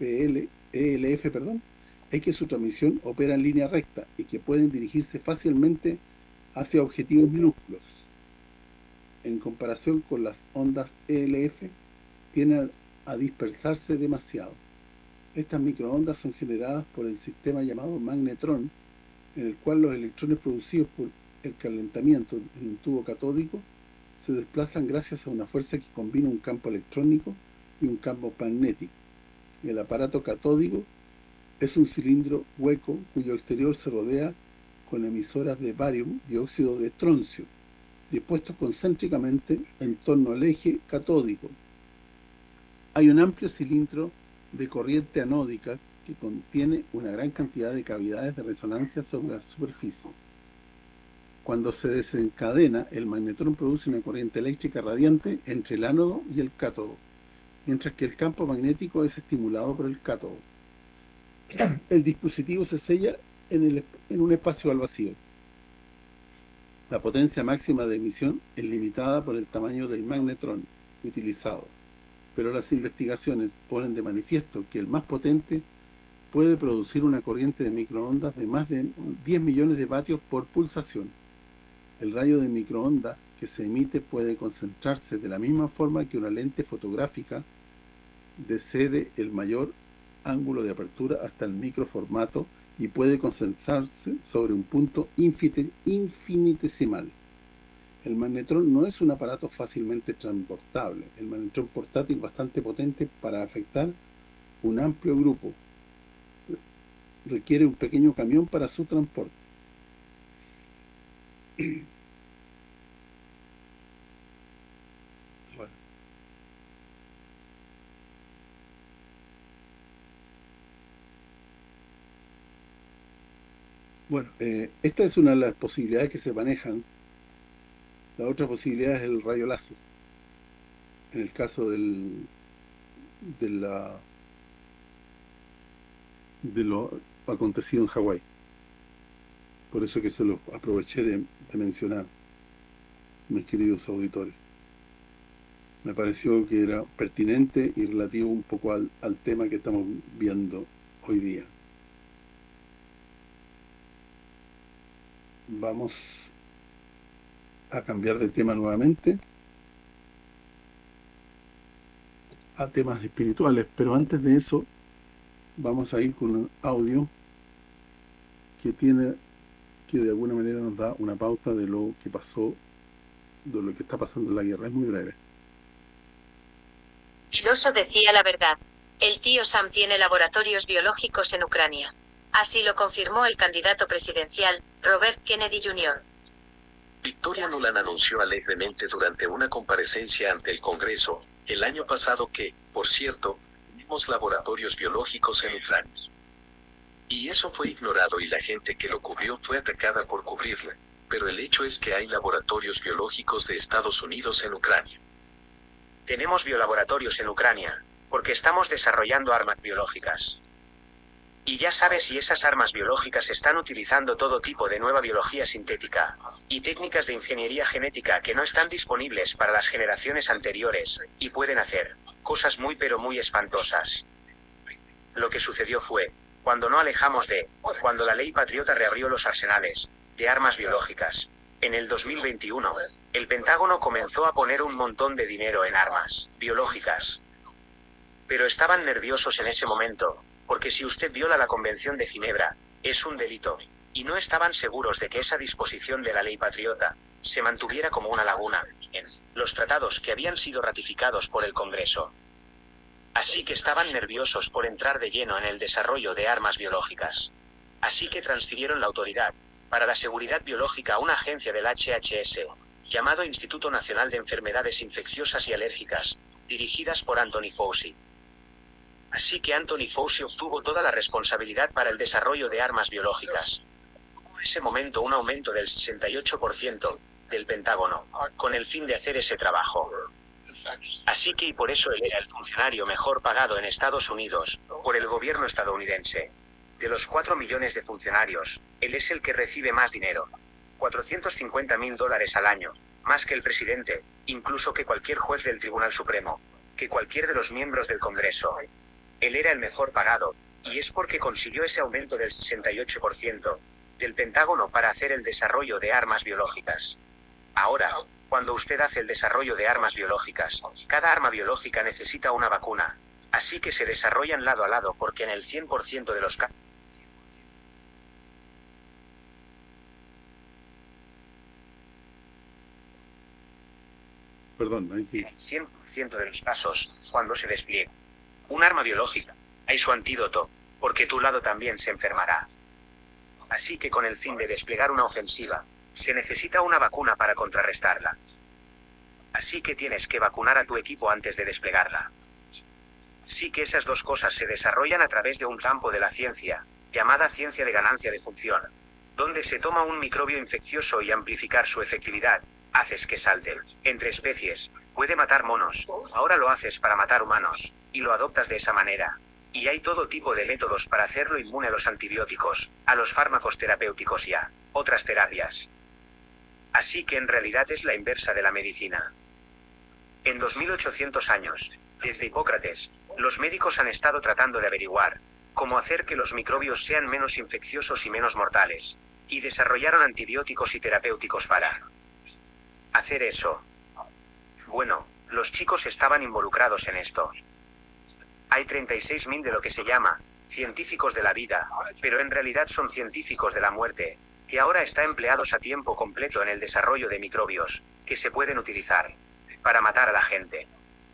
es que su transmisión opera en línea recta y que pueden dirigirse fácilmente hacia objetivos minúsculos. En comparación con las ondas ELF, tienden a dispersarse demasiado. Estas microondas son generadas por el sistema llamado magnetrón, en el cual los electrones producidos por el calentamiento en un tubo catódico se desplazan gracias a una fuerza que combina un campo electrónico y un campo magnético. El aparato catódico es un cilindro hueco cuyo exterior se rodea con emisoras de barium y óxido de estroncio, dispuestos concéntricamente en torno al eje catódico. Hay un amplio cilindro de corriente anódica que contiene una gran cantidad de cavidades de resonancia sobre la superficie. Cuando se desencadena, el magnetrón produce una corriente eléctrica radiante entre el ánodo y el cátodo, mientras que el campo magnético es estimulado por el cátodo. El dispositivo se sella en un espacio al vacío. La potencia máxima de emisión es limitada por el tamaño del magnetrón utilizado, pero las investigaciones ponen de manifiesto que el más potente puede producir una corriente de microondas de más de 10 millones de vatios por pulsación. El rayo de microondas que se emite puede concentrarse de la misma forma que una lente fotográfica desde el mayor ángulo de apertura hasta el microformato y puede concentrarse sobre un punto infinitesimal. El magnetrón no es un aparato fácilmente transportable. El magnetrón portátil es bastante potente para afectar un amplio grupo. Requiere un pequeño camión para su transporte. Bueno, esta es una de las posibilidades que se manejan. La otra posibilidad es el rayo láser. En el caso de lo acontecido en Hawái. Por eso que se lo aproveché de mencionar, mis queridos auditores. Me pareció que era pertinente y relativo un poco al tema que estamos viendo hoy día. Vamos a cambiar de tema nuevamente a temas espirituales, pero antes de eso vamos a ir con un audio que de alguna manera nos da una pauta de lo que pasó, de lo que está pasando en la guerra. Es muy breve. Iloso decía la verdad. El tío Sam tiene laboratorios biológicos en Ucrania. Así lo confirmó el candidato presidencial, Robert Kennedy Jr. Victoria Nuland anunció alegremente durante una comparecencia ante el Congreso, el año pasado que, por cierto, tenemos laboratorios biológicos en Ucrania. Y eso fue ignorado y la gente que lo cubrió fue atacada por cubrirla, pero el hecho es que hay laboratorios biológicos de Estados Unidos en Ucrania. Tenemos biolaboratorios en Ucrania, porque estamos desarrollando armas biológicas. Y ya sabe si esas armas biológicas están utilizando todo tipo de nueva biología sintética y técnicas de ingeniería genética que no están disponibles para las generaciones anteriores, y pueden hacer cosas muy pero muy espantosas. Lo que sucedió fue, cuando la ley patriota reabrió los arsenales de armas biológicas, en el 2021, el Pentágono comenzó a poner un montón de dinero en armas biológicas. Pero estaban nerviosos en ese momento, porque si usted viola la Convención de Ginebra, es un delito, y no estaban seguros de que esa disposición de la ley patriota se mantuviera como una laguna en los tratados que habían sido ratificados por el Congreso. Así que estaban nerviosos por entrar de lleno en el desarrollo de armas biológicas. Así que transfirieron la autoridad para la seguridad biológica a una agencia del HHS, llamado Instituto Nacional de Enfermedades Infecciosas y Alérgicas, dirigidas por Anthony Fauci. Así que Anthony Fauci obtuvo toda la responsabilidad para el desarrollo de armas biológicas. En ese momento un aumento del 68% del Pentágono, con el fin de hacer ese trabajo. Así que y por eso él era el funcionario mejor pagado en Estados Unidos, por el gobierno estadounidense. De los 4 millones de funcionarios, él es el que recibe más dinero. $450,000 al año, más que el presidente, incluso que cualquier juez del Tribunal Supremo, que cualquier de los miembros del Congreso. Él era el mejor pagado, y es porque consiguió ese aumento del 68% del Pentágono para hacer el desarrollo de armas biológicas. Ahora, cuando usted hace el desarrollo de armas biológicas, cada arma biológica necesita una vacuna, así que se desarrollan lado a lado porque en el 100% de los casos, Perdón, ahí sí. en el 100% de los casos, cuando se despliega un arma biológica, hay su antídoto, porque tu lado también se enfermará. Así que con el fin de desplegar una ofensiva, se necesita una vacuna para contrarrestarla. Así que tienes que vacunar a tu equipo antes de desplegarla. Sí que esas dos cosas se desarrollan a través de un campo de la ciencia, llamada ciencia de ganancia de función, donde se toma un microbio infeccioso y amplificar su efectividad, haces que salte entre especies, puede matar monos, ahora lo haces para matar humanos, y lo adoptas de esa manera. Y hay todo tipo de métodos para hacerlo inmune a los antibióticos, a los fármacos terapéuticos y a otras terapias. Así que en realidad es la inversa de la medicina. En 2800 años, desde Hipócrates, los médicos han estado tratando de averiguar cómo hacer que los microbios sean menos infecciosos y menos mortales, y desarrollaron antibióticos y terapéuticos para hacer eso. Bueno, los chicos estaban involucrados en esto. Hay 36.000 de lo que se llama científicos de la vida, pero en realidad son científicos de la muerte, que ahora está empleados a tiempo completo en el desarrollo de microbios, que se pueden utilizar para matar a la gente.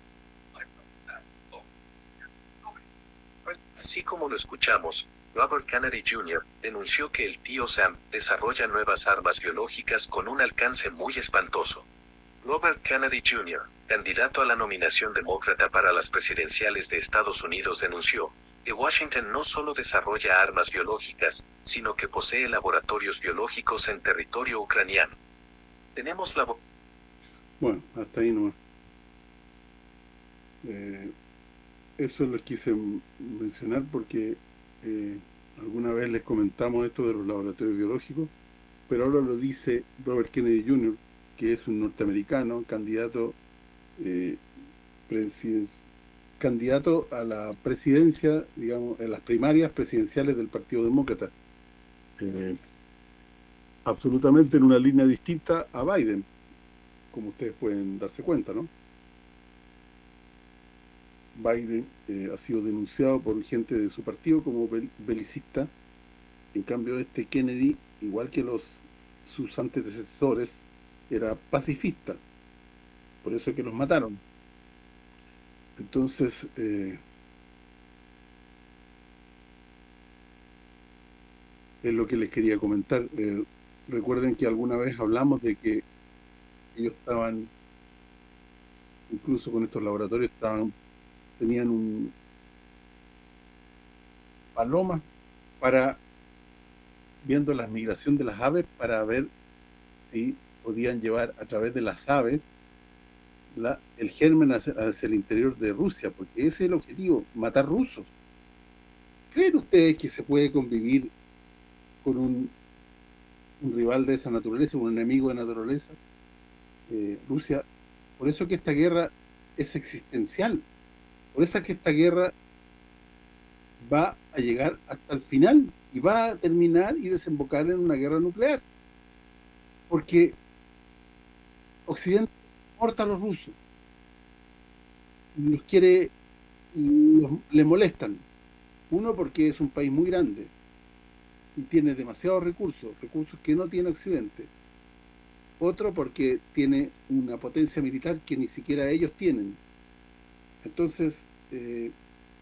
Así como lo escuchamos, Robert Kennedy Jr. denunció que el tío Sam desarrolla nuevas armas biológicas con un alcance muy espantoso. Robert Kennedy Jr., candidato a la nominación demócrata para las presidenciales de Estados Unidos, denunció que Washington no solo desarrolla armas biológicas, sino que posee laboratorios biológicos en territorio ucraniano. Tenemos Bueno, hasta ahí nomás. Eso lo quise mencionar porque alguna vez les comentamos esto de los laboratorios biológicos, pero ahora lo dice Robert Kennedy Jr., que es un norteamericano, candidato a la presidencia, digamos, en las primarias presidenciales del Partido Demócrata. Absolutamente en una línea distinta a Biden, como ustedes pueden darse cuenta, ¿no? Biden ha sido denunciado por gente de su partido como belicista. En cambio Kennedy, igual que sus antecesores, era pacifista, por eso es que los mataron. Entonces es lo que les quería comentar. Recuerden que alguna vez hablamos de que ellos estaban, incluso con estos laboratorios, tenían un palomas para viendo la migración de las aves para ver si podían llevar a través de las aves el germen hacia el interior de Rusia, porque ese es el objetivo, matar rusos. ¿Creen ustedes que se puede convivir con un rival de esa naturaleza, un enemigo de naturaleza? Rusia, por eso que esta guerra es existencial, por eso que esta guerra va a llegar hasta el final y va a terminar y desembocar en una guerra nuclear, porque Occidente importa a los rusos, los quiere, le molestan. Uno, porque es un país muy grande y tiene demasiados recursos que no tiene Occidente. Otro, porque tiene una potencia militar que ni siquiera ellos tienen. Entonces, de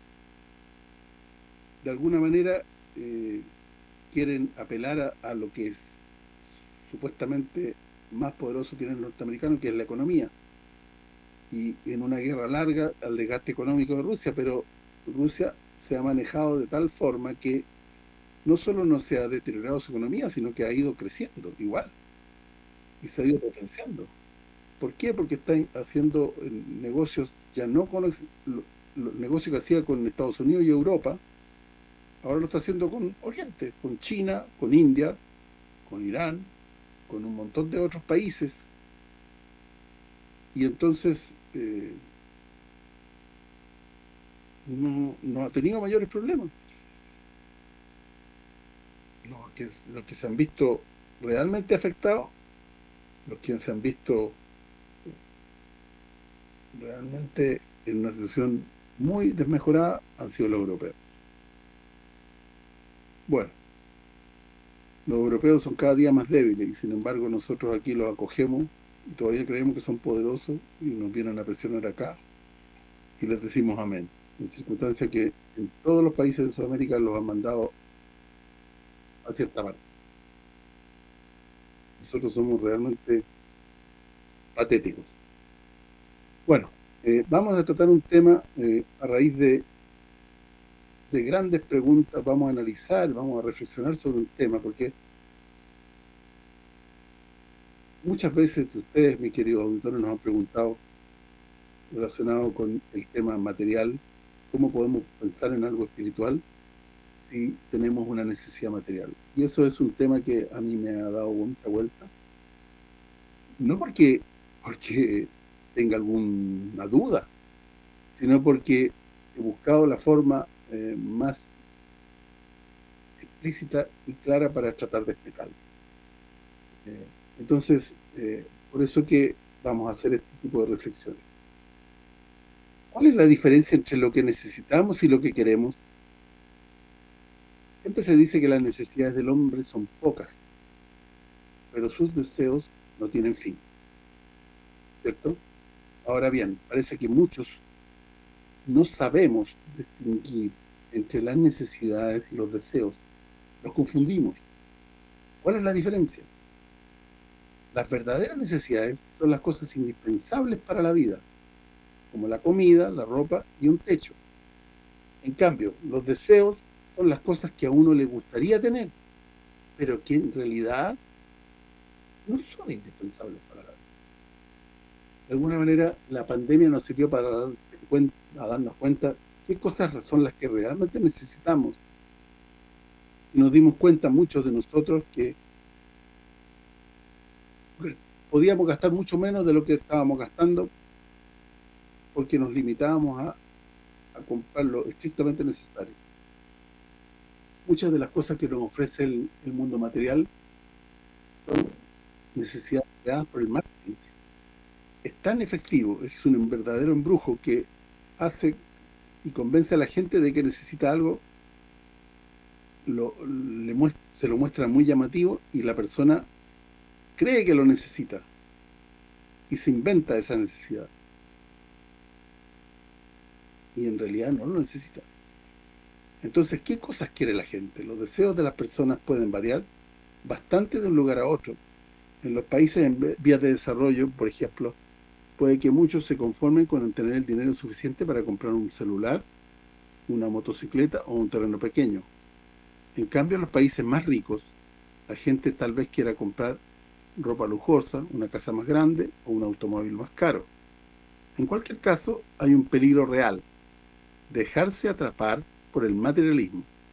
alguna manera, quieren apelar a lo que es supuestamente más poderoso tiene el norteamericano, que es la economía. Y en una guerra larga, al desgaste económico de Rusia, pero Rusia se ha manejado de tal forma que no solo no se ha deteriorado su economía, sino que ha ido creciendo igual, y se ha ido potenciando. ¿Por qué? Porque está haciendo negocios, ya no con los negocios que hacía con Estados Unidos y Europa, ahora lo está haciendo con Oriente, con China, con India, con Irán, con un montón de otros países. Y entonces no ha tenido mayores problemas. Los que se han visto realmente afectados, los que se han visto realmente en una situación muy desmejorada, han sido los europeos. Bueno, los europeos son cada día más débiles y sin embargo nosotros aquí los acogemos y todavía creemos que son poderosos y nos vienen a presionar acá y les decimos amén, en circunstancias que en todos los países de Sudamérica los han mandado a cierta parte. Nosotros somos realmente patéticos. Bueno, vamos a tratar un tema a raíz de grandes preguntas. Vamos a analizar, vamos a reflexionar sobre un tema, porque muchas veces ustedes, mis queridos auditores, nos han preguntado, relacionado con el tema material, cómo podemos pensar en algo espiritual si tenemos una necesidad material. Y eso es un tema que a mí me ha dado mucha vuelta, no porque tenga alguna duda, sino porque he buscado la forma más explícita y clara para tratar de explicarlo. Entonces, por eso que vamos a hacer este tipo de reflexiones. ¿Cuál es la diferencia entre lo que necesitamos y lo que queremos? Siempre se dice que las necesidades del hombre son pocas, pero sus deseos no tienen fin, ¿cierto? Ahora bien, parece que muchos no sabemos distinguir entre las necesidades y los deseos. Los confundimos. ¿Cuál es la diferencia? Las verdaderas necesidades son las cosas indispensables para la vida, como la comida, la ropa y un techo. En cambio, los deseos son las cosas que a uno le gustaría tener, pero que en realidad no son indispensables para la vida. De alguna manera, la pandemia nos sirvió para darnos cuenta qué cosas son las que realmente necesitamos. Y nos dimos cuenta, muchos de nosotros, que podíamos gastar mucho menos de lo que estábamos gastando porque nos limitábamos a comprar lo estrictamente necesario. Muchas de las cosas que nos ofrece el mundo material son necesidades creadas por el marketing. Es tan efectivo, es un verdadero embrujo que hace y convence a la gente de que necesita algo, se lo muestra muy llamativo y la persona cree que lo necesita y se inventa esa necesidad. Y en realidad no lo necesita. Entonces, ¿qué cosas quiere la gente? Los deseos de las personas pueden variar bastante de un lugar a otro. En los países en vías de desarrollo, por ejemplo, puede que muchos se conformen con tener el dinero suficiente para comprar un celular, una motocicleta o un terreno pequeño. En cambio, en los países más ricos, la gente tal vez quiera comprar ropa lujosa, una casa más grande o un automóvil más caro. En cualquier caso, hay un peligro real: dejarse atrapar por el materialismo.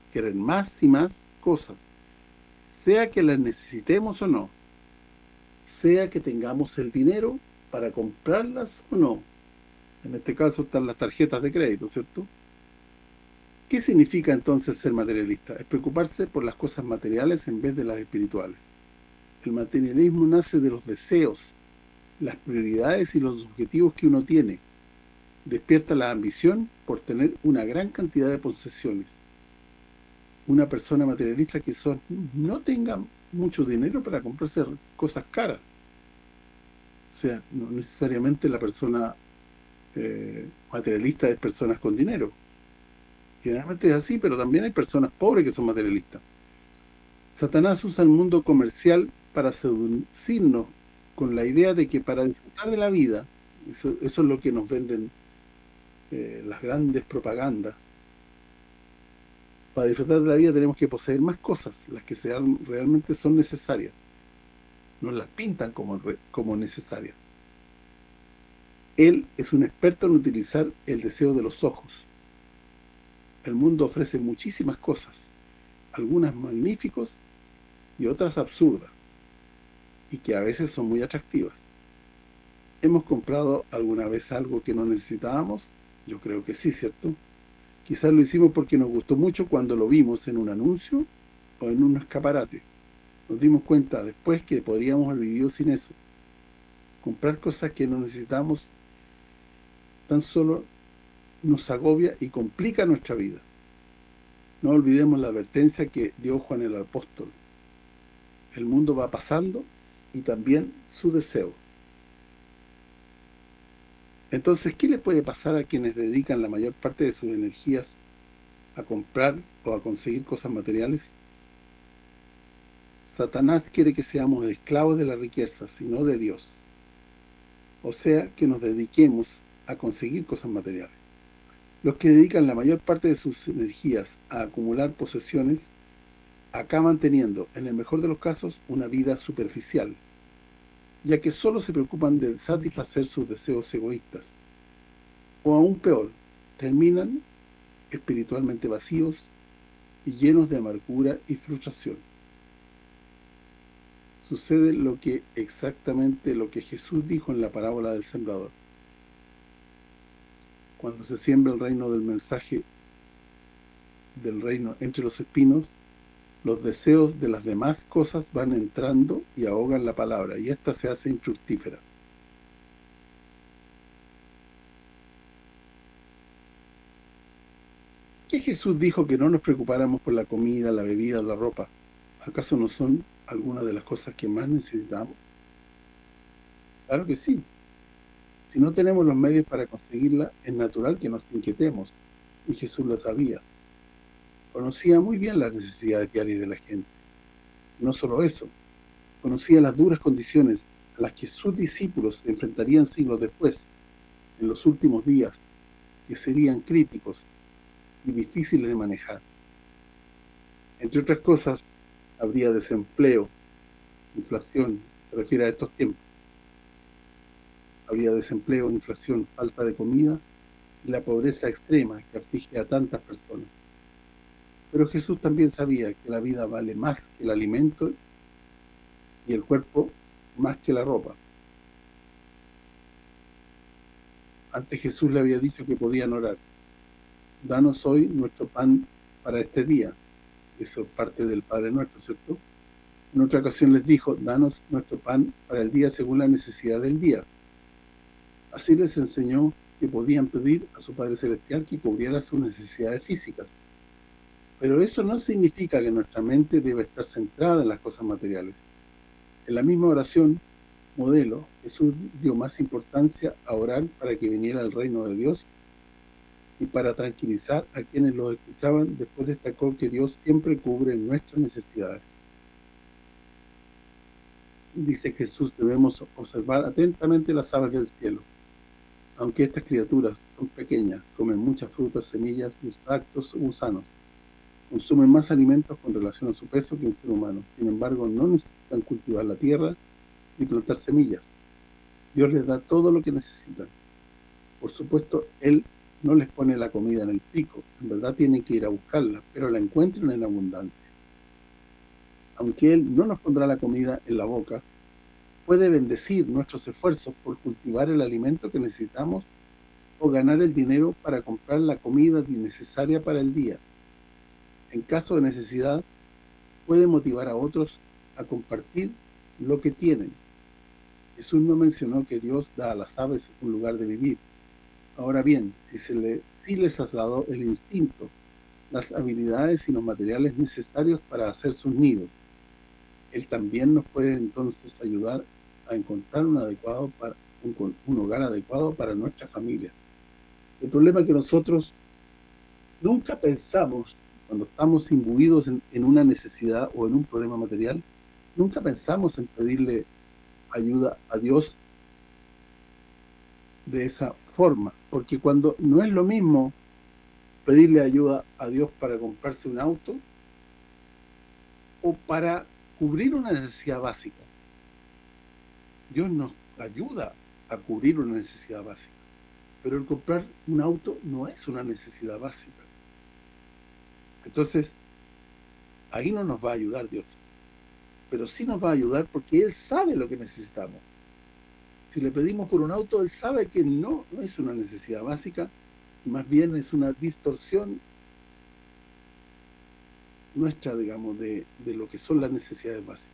querer más y más cosas, sea que las necesitemos o no, sea que tengamos el dinero para comprarlas o no. En este caso están las tarjetas de crédito, ¿cierto? ¿Qué significa entonces ser materialista? Es preocuparse por las cosas materiales en vez de las espirituales. El materialismo nace de los deseos, las prioridades y los objetivos que uno tiene. Despierta la ambición por tener una gran cantidad de posesiones. Una persona materialista quizás no tenga mucho dinero para comprarse cosas caras. O sea, no necesariamente la persona materialista es personas con dinero. Generalmente es así, pero también hay personas pobres que son materialistas. Satanás usa el mundo comercial para seducirnos con la idea de que para disfrutar de la vida, eso es lo que nos venden las grandes propagandas, para disfrutar de la vida tenemos que poseer más cosas, las que realmente son necesarias. Nos las pintan como necesarias. Él es un experto en utilizar el deseo de los ojos. El mundo ofrece muchísimas cosas, algunas magníficos y otras absurdas, y que a veces son muy atractivas. ¿Hemos comprado alguna vez algo que no necesitábamos? Yo creo que sí, ¿cierto? Quizás lo hicimos porque nos gustó mucho cuando lo vimos en un anuncio o en un escaparate. Nos dimos cuenta después que podríamos haber vivido sin eso. Comprar cosas que no necesitamos tan solo nos agobia y complica nuestra vida. No olvidemos la advertencia que dio Juan el Apóstol. El mundo va pasando y también su deseo. Entonces, ¿qué le puede pasar a quienes dedican la mayor parte de sus energías a comprar o a conseguir cosas materiales? Satanás quiere que seamos esclavos de las riquezas y no de Dios. O sea, que nos dediquemos a conseguir cosas materiales. Los que dedican la mayor parte de sus energías a acumular posesiones acaban teniendo, en el mejor de los casos, una vida superficial, ya que solo se preocupan de satisfacer sus deseos egoístas. O aún peor, terminan espiritualmente vacíos y llenos de amargura y frustración. Sucede exactamente lo que Jesús dijo en la parábola del sembrador. Cuando se siembra el reino del mensaje del reino entre los espinos, los deseos de las demás cosas van entrando y ahogan la palabra, y ésta se hace infructífera. ¿Qué Jesús dijo que no nos preocupáramos por la comida, la bebida o la ropa? ¿Acaso no son algunas de las cosas que más necesitamos? Claro que sí. Si no tenemos los medios para conseguirla, es natural que nos inquietemos, y Jesús lo sabía. Conocía muy bien las necesidades diarias de la gente. No solo eso, conocía las duras condiciones a las que sus discípulos se enfrentarían siglos después, en los últimos días, que serían críticos y difíciles de manejar. Entre otras cosas, habría desempleo, inflación, se refiere a estos tiempos. Habría desempleo, inflación, falta de comida y la pobreza extrema que aflige a tantas personas. Pero Jesús también sabía que la vida vale más que el alimento y el cuerpo más que la ropa. Antes Jesús le había dicho que podían orar. Danos hoy nuestro pan para este día. Eso es parte del Padre Nuestro, ¿cierto? En otra ocasión les dijo, danos nuestro pan para el día según la necesidad del día. Así les enseñó que podían pedir a su Padre Celestial que cubriera sus necesidades físicas. Pero eso no significa que nuestra mente debe estar centrada en las cosas materiales. En la misma oración, modelo, Jesús dio más importancia a orar para que viniera el reino de Dios y para tranquilizar a quienes lo escuchaban. Después destacó que Dios siempre cubre nuestras necesidades. Dice Jesús, debemos observar atentamente las aves del cielo. Aunque estas criaturas son pequeñas, comen muchas frutas, semillas, insectos o gusanos. Consumen más alimentos con relación a su peso que un ser humano. Sin embargo, no necesitan cultivar la tierra ni plantar semillas. Dios les da todo lo que necesitan. Por supuesto, Él no les pone la comida en el pico, en verdad tienen que ir a buscarla, pero la encuentran en abundancia. Aunque Él no nos pondrá la comida en la boca, puede bendecir nuestros esfuerzos por cultivar el alimento que necesitamos o ganar el dinero para comprar la comida necesaria para el día. En caso de necesidad, puede motivar a otros a compartir lo que tienen. Jesús no mencionó que Dios da a las aves un lugar de vivir. Ahora bien, si les has dado el instinto, las habilidades y los materiales necesarios para hacer sus nidos, Él también nos puede entonces ayudar a encontrar un hogar adecuado para nuestra familia. El problema es que nosotros nunca pensamos, cuando estamos imbuidos en una necesidad o en un problema material, nunca pensamos en pedirle ayuda a Dios de esa forma, porque cuando no es lo mismo pedirle ayuda a Dios para comprarse un auto o para cubrir una necesidad básica. Dios nos ayuda a cubrir una necesidad básica, pero el comprar un auto no es una necesidad básica. Entonces, ahí no nos va a ayudar Dios, pero sí nos va a ayudar porque Él sabe lo que necesitamos. Si le pedimos por un auto, Él sabe que no es una necesidad básica, más bien es una distorsión nuestra, digamos, de lo que son las necesidades básicas.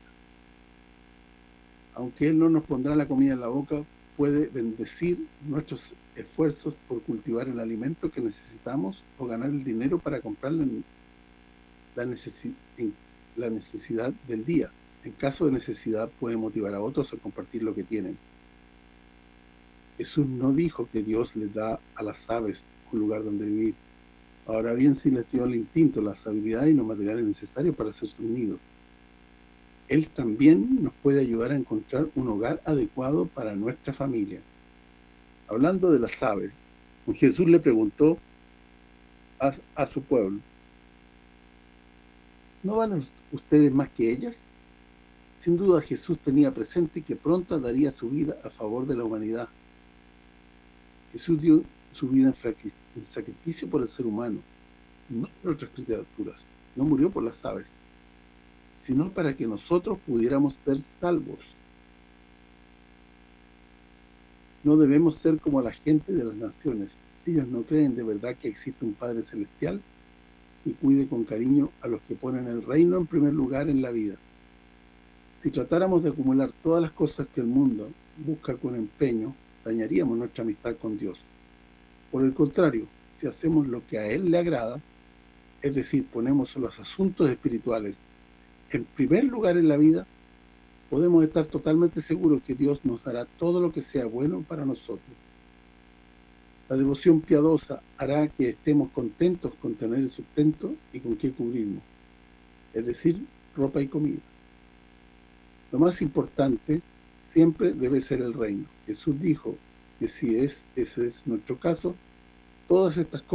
Aunque Él no nos pondrá la comida en la boca, puede bendecir nuestros esfuerzos por cultivar el alimento que necesitamos o ganar el dinero para comprar la necesidad del día. En caso de necesidad, puede motivar a otros a compartir lo que tienen. Jesús no dijo que Dios les da a las aves un lugar donde vivir. Ahora bien, sí les dio el instinto, las habilidades y los materiales necesarios para hacer sus nidos. Él también nos puede ayudar a encontrar un hogar adecuado para nuestra familia. Hablando de las aves, Jesús le preguntó a su pueblo, ¿no van ustedes más que ellas? Sin duda Jesús tenía presente que pronto daría su vida a favor de la humanidad. Jesús dio su vida en sacrificio por el ser humano, no por otras criaturas, no murió por las aves, sino para que nosotros pudiéramos ser salvos. No debemos ser como la gente de las naciones. Ellos no creen de verdad que existe un Padre Celestial y cuide con cariño a los que ponen el reino en primer lugar en la vida. Si tratáramos de acumular todas las cosas que el mundo busca con empeño, dañaríamos nuestra amistad con Dios. Por el contrario, si hacemos lo que a Él le agrada, es decir, ponemos los asuntos espirituales en primer lugar en la vida, podemos estar totalmente seguros que Dios nos dará todo lo que sea bueno para nosotros. La devoción piadosa hará que estemos contentos con tener el sustento y con qué cubrirnos, es decir, ropa y comida. Lo más importante siempre debe ser el reino. Jesús dijo que si ese es nuestro caso, todas estas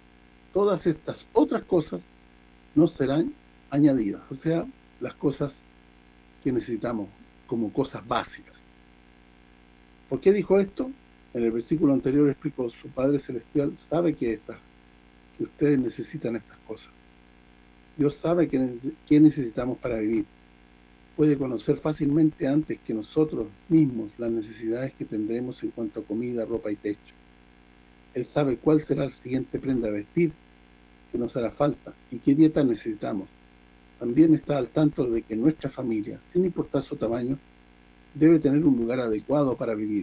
otras cosas nos serán añadidas, o sea, las cosas que necesitamos como cosas básicas. ¿Por qué dijo esto? En el versículo anterior explicó, su Padre Celestial sabe que ustedes necesitan estas cosas. Dios sabe qué necesitamos para vivir. Puede conocer fácilmente antes que nosotros mismos las necesidades que tendremos en cuanto a comida, ropa y techo. Él sabe cuál será la siguiente prenda a vestir que nos hará falta y qué dieta necesitamos. También está al tanto de que nuestra familia, sin importar su tamaño, debe tener un lugar adecuado para vivir.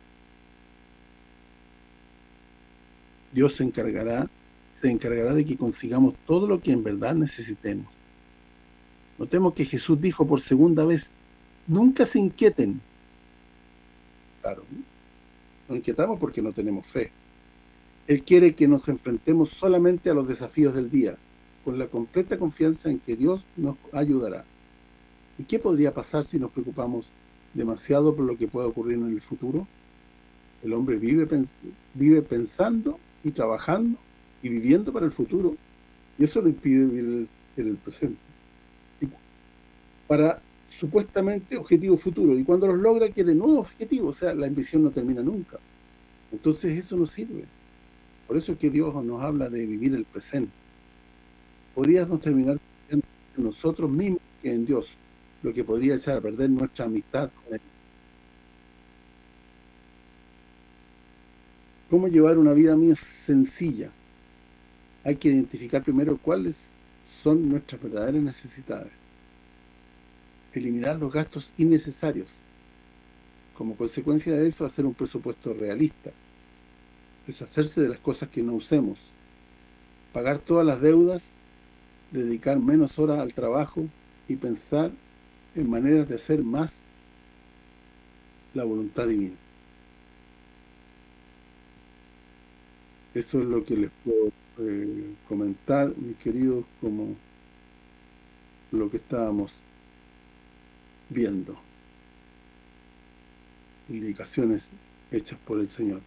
Dios se encargará de que consigamos todo lo que en verdad necesitemos. Notemos que Jesús dijo por segunda vez, nunca se inquieten. Claro, nos inquietamos porque no tenemos fe. Él quiere que nos enfrentemos solamente a los desafíos del día, con la completa confianza en que Dios nos ayudará. ¿Y qué podría pasar si nos preocupamos demasiado por lo que pueda ocurrir en el futuro? El hombre vive pensando y trabajando y viviendo para el futuro, y eso le impide vivir en el presente. Para supuestamente objetivos futuros, y cuando los logra quiere nuevos objetivos, o sea, la ambición no termina nunca. Entonces eso no sirve. Por eso es que Dios nos habla de vivir el presente. Podríamos terminar en nosotros mismos que en Dios, lo que podría echar a perder nuestra amistad con Él. ¿Cómo llevar una vida más sencilla? Hay que identificar primero cuáles son nuestras verdaderas necesidades. Eliminar los gastos innecesarios. Como consecuencia de eso, hacer un presupuesto realista. Deshacerse de las cosas que no usemos. Pagar todas las deudas, dedicar menos horas al trabajo y pensar en maneras de hacer más la voluntad divina. Eso es lo que les puedo comentar, mis queridos, como lo que estábamos viendo. Indicaciones hechas por el Señor.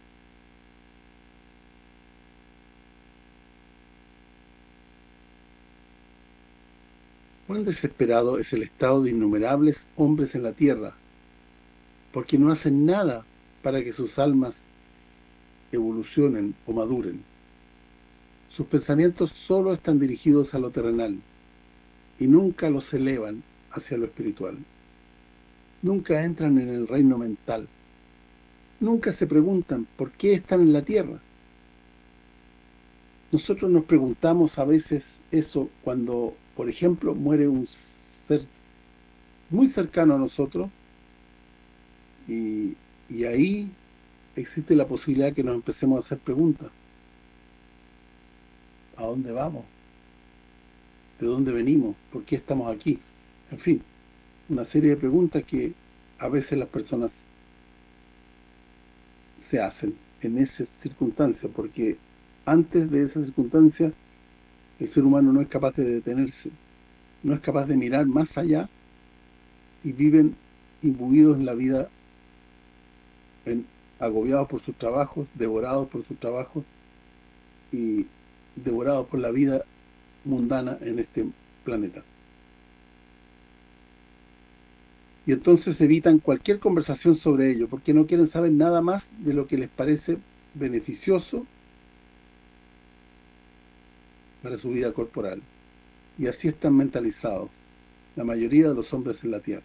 Cuán desesperado es el estado de innumerables hombres en la tierra, porque no hacen nada para que sus almas evolucionen o maduren. Sus pensamientos solo están dirigidos a lo terrenal y nunca los elevan hacia lo espiritual. Nunca entran en el reino mental. Nunca se preguntan por qué están en la tierra. Nosotros nos preguntamos a veces eso cuando, por ejemplo, muere un ser muy cercano a nosotros y ahí existe la posibilidad que nos empecemos a hacer preguntas. ¿A dónde vamos? ¿De dónde venimos? ¿Por qué estamos aquí? En fin, una serie de preguntas que a veces las personas se hacen en esas circunstancias, porque antes de esa circunstancia el ser humano no es capaz de detenerse, no es capaz de mirar más allá y viven imbuidos en la vida, agobiados por sus trabajos, devorados por sus trabajos y devorados por la vida mundana en este planeta. Y entonces evitan cualquier conversación sobre ello, porque no quieren saber nada más de lo que les parece beneficioso para su vida corporal. Y así están mentalizados la mayoría de los hombres en la tierra.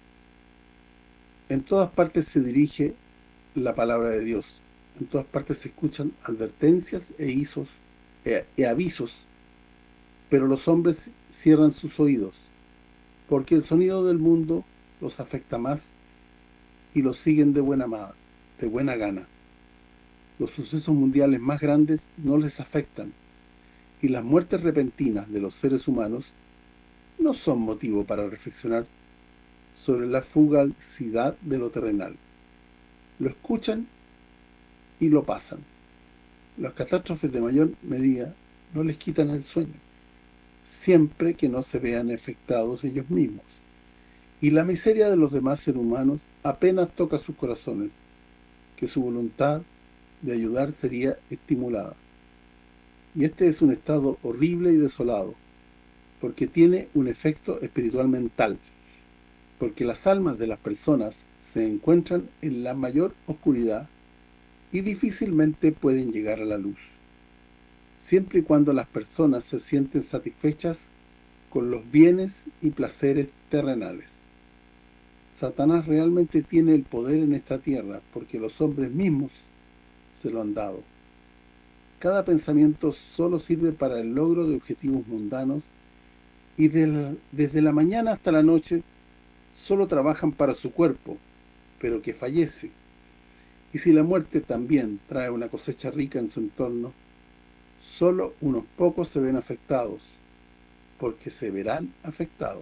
En todas partes se dirige la palabra de Dios. En todas partes se escuchan advertencias e avisos, pero los hombres cierran sus oídos, porque el sonido del mundo los afecta más y los siguen de buena gana. Los sucesos mundiales más grandes no les afectan, y las muertes repentinas de los seres humanos no son motivo para reflexionar sobre la fugacidad de lo terrenal. Lo escuchan y lo pasan. Las catástrofes de mayor medida no les quitan el sueño, siempre que no se vean afectados ellos mismos. Y la miseria de los demás seres humanos apenas toca sus corazones, que su voluntad de ayudar sería estimulada. Y este es un estado horrible y desolado, porque tiene un efecto espiritual mental, porque las almas de las personas se encuentran en la mayor oscuridad y difícilmente pueden llegar a la luz, siempre y cuando las personas se sienten satisfechas con los bienes y placeres terrenales. Satanás realmente tiene el poder en esta tierra porque los hombres mismos se lo han dado. Cada pensamiento solo sirve para el logro de objetivos mundanos y desde la mañana hasta la noche solo trabajan para su cuerpo, pero que fallece. Y si la muerte también trae una cosecha rica en su entorno, solo unos pocos se ven afectados, porque se verán afectados.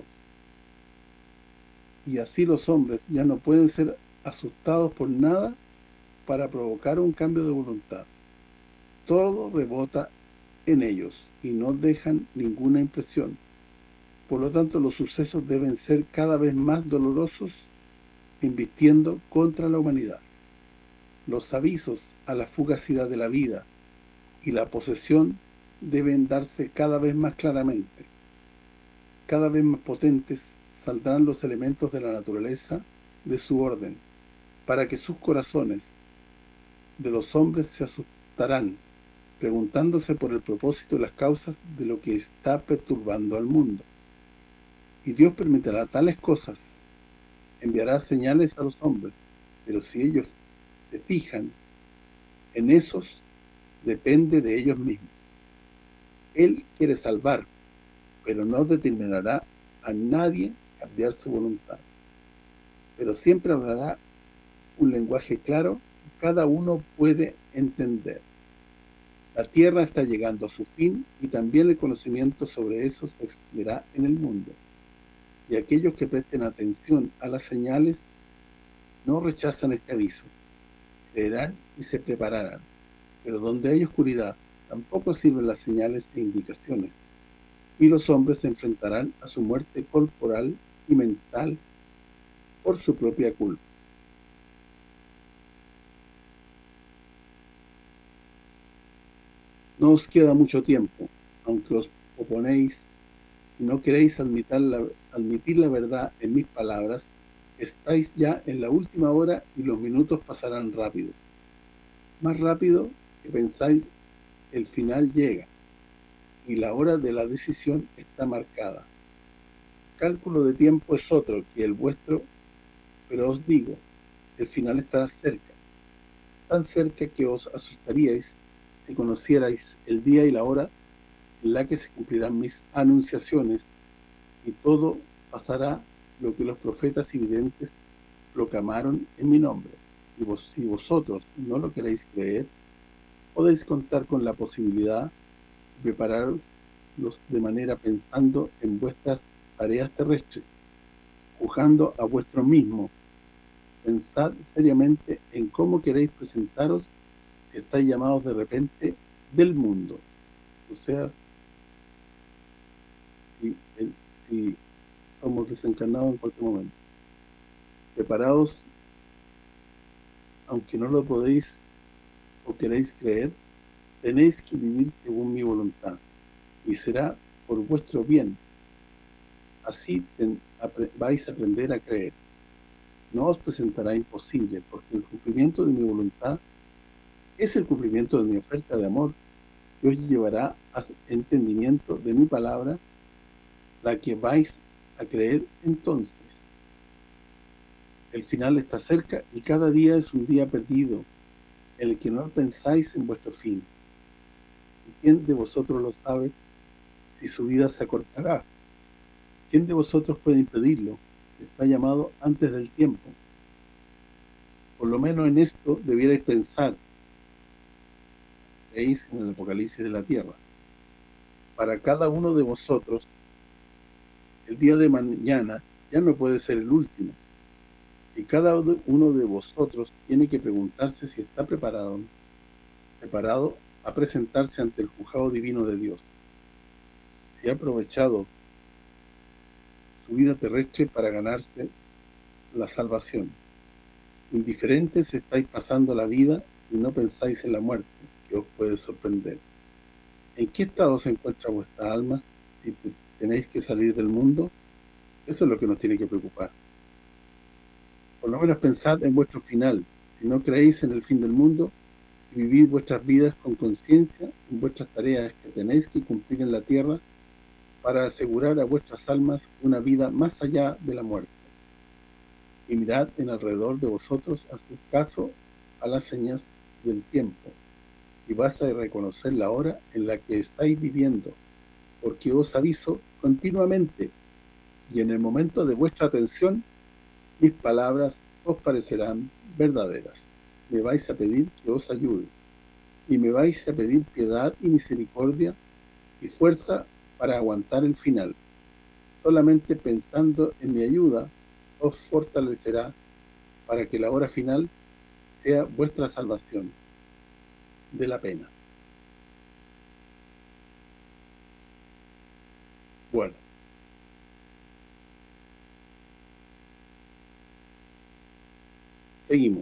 Y así los hombres ya no pueden ser asustados por nada para provocar un cambio de voluntad. Todo rebota en ellos y no dejan ninguna impresión. Por lo tanto, los sucesos deben ser cada vez más dolorosos, invirtiendo contra la humanidad. Los avisos a la fugacidad de la vida y la posesión deben darse cada vez más claramente. Cada vez más potentes saldrán los elementos de la naturaleza de su orden, para que sus corazones de los hombres se asustarán preguntándose por el propósito y las causas de lo que está perturbando al mundo. Y Dios permitirá tales cosas, enviará señales a los hombres, pero si ellos se fijan en esos, depende de ellos mismos. Él quiere salvar, pero no determinará a nadie cambiar su voluntad. Pero siempre hablará un lenguaje claro que cada uno puede entender. La tierra está llegando a su fin y también el conocimiento sobre eso se extenderá en el mundo. Y aquellos que presten atención a las señales no rechazan este aviso, creerán y se prepararán. Pero donde hay oscuridad, tampoco sirven las señales e indicaciones, y los hombres se enfrentarán a su muerte corporal y mental por su propia culpa. No os queda mucho tiempo, aunque os oponéis y no queréis admitir la verdad en mis palabras, estáis ya en la última hora y los minutos pasarán rápidos. Más rápido que pensáis, el final llega, y la hora de la decisión está marcada. El cálculo de tiempo es otro que el vuestro, pero os digo, el final está cerca, tan cerca que os asustaríais si conocierais el día y la hora en la que se cumplirán mis anunciaciones, y todo pasará lo que los profetas y videntes proclamaron en mi nombre. Y si vosotros no lo queréis creer, podéis contar con la posibilidad de prepararos de manera pensando en vuestras tareas terrestres, juzgando a vuestro mismo. Pensad seriamente en cómo queréis presentaros si estáis llamados de repente del mundo. O sea, si somos desencarnados en cualquier momento. Preparados, aunque no lo podéis o queréis creer, tenéis que vivir según mi voluntad, y será por vuestro bien. Así vais a aprender a creer. No os presentará imposible, porque el cumplimiento de mi voluntad es el cumplimiento de mi oferta de amor, que os llevará a entendimiento de mi palabra, la que vais a creer entonces. El final está cerca y cada día es un día perdido, en el que no pensáis en vuestro fin. ¿Y quién de vosotros lo sabe si su vida se acortará? ¿Quién de vosotros puede impedirlo? Está llamado antes del tiempo. Por lo menos en esto debierais pensar. Veis en el Apocalipsis de la tierra. Para cada uno de vosotros, el día de mañana ya no puede ser el último. Y cada uno de vosotros tiene que preguntarse si está preparado a presentarse ante el juzgado divino de Dios. Si ha aprovechado su vida terrestre para ganarse la salvación. Indiferentes estáis pasando la vida y no pensáis en la muerte, que os puede sorprender. ¿En qué estado se encuentra vuestra alma si tenéis que salir del mundo? Eso es lo que nos tiene que preocupar. Por lo menos pensad en vuestro final. Si no creéis en el fin del mundo, y vivid vuestras vidas con conciencia en vuestras tareas que tenéis que cumplir en la tierra para asegurar a vuestras almas una vida más allá de la muerte. Y mirad en alrededor de vosotros, haced caso a las señas del tiempo, y vas a reconocer la hora en la que estáis viviendo, porque os aviso continuamente, y en el momento de vuestra atención, mis palabras os parecerán verdaderas. Me vais a pedir que os ayude, y me vais a pedir piedad y misericordia y fuerza para aguantar el final. Solamente pensando en mi ayuda os fortalecerá para que la hora final sea vuestra salvación de la pena. Bueno. Seguimos.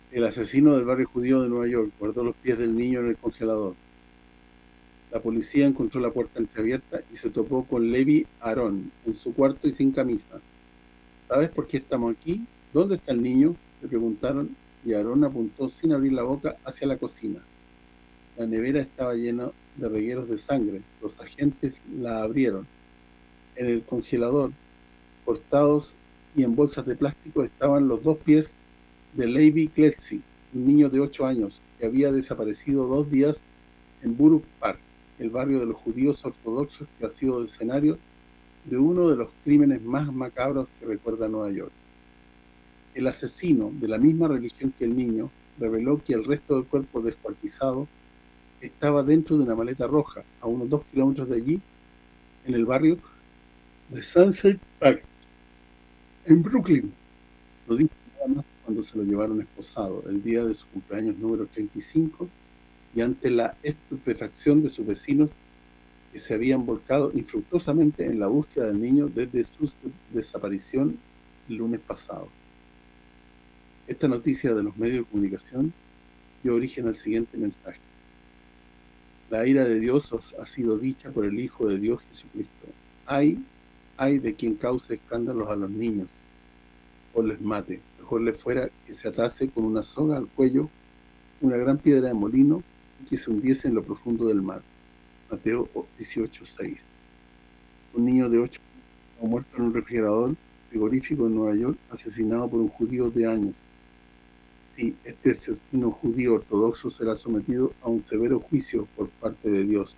El asesino del barrio judío de Nueva York guardó los pies del niño en el congelador. La policía encontró la puerta entreabierta y se topó con Levi Aaron en su cuarto y sin camisa. ¿Sabes por qué estamos aquí? ¿Dónde está el niño?, le preguntaron, y Aaron apuntó sin abrir la boca hacia la cocina. La nevera estaba llena de regueros de sangre. Los agentes la abrieron. En el congelador, cortados y en bolsas de plástico, estaban los 2 pies de Levi Kletzi, un niño de 8 años que había desaparecido 2 días en Borough Park, el barrio de los judíos ortodoxos que ha sido escenario de uno de los crímenes más macabros que recuerda Nueva York. El asesino, de la misma religión que el niño, reveló que el resto del cuerpo descuartizado estaba dentro de una maleta roja, a unos 2 kilómetros de allí, en el barrio de Sunset Park, en Brooklyn. No dijo nada más cuando se lo llevaron esposado, el día de su cumpleaños número 35, y ante la estupefacción de sus vecinos que se habían volcado infructuosamente en la búsqueda del niño desde su desaparición el lunes pasado. Esta noticia de los medios de comunicación dio origen al siguiente mensaje. La ira de Dios ha sido dicha por el Hijo de Dios Jesucristo. Ay de quien cause escándalos a los niños o les mate. Mejor le fuera que se atase con una soga al cuello una gran piedra de molino y que se hundiese en lo profundo del mar. Mateo 18:6. Un niño de 8 años muerto en un refrigerador frigorífico en Nueva York, asesinado por un judío de años. Sí, este asesino judío ortodoxo será sometido a un severo juicio por parte de Dios.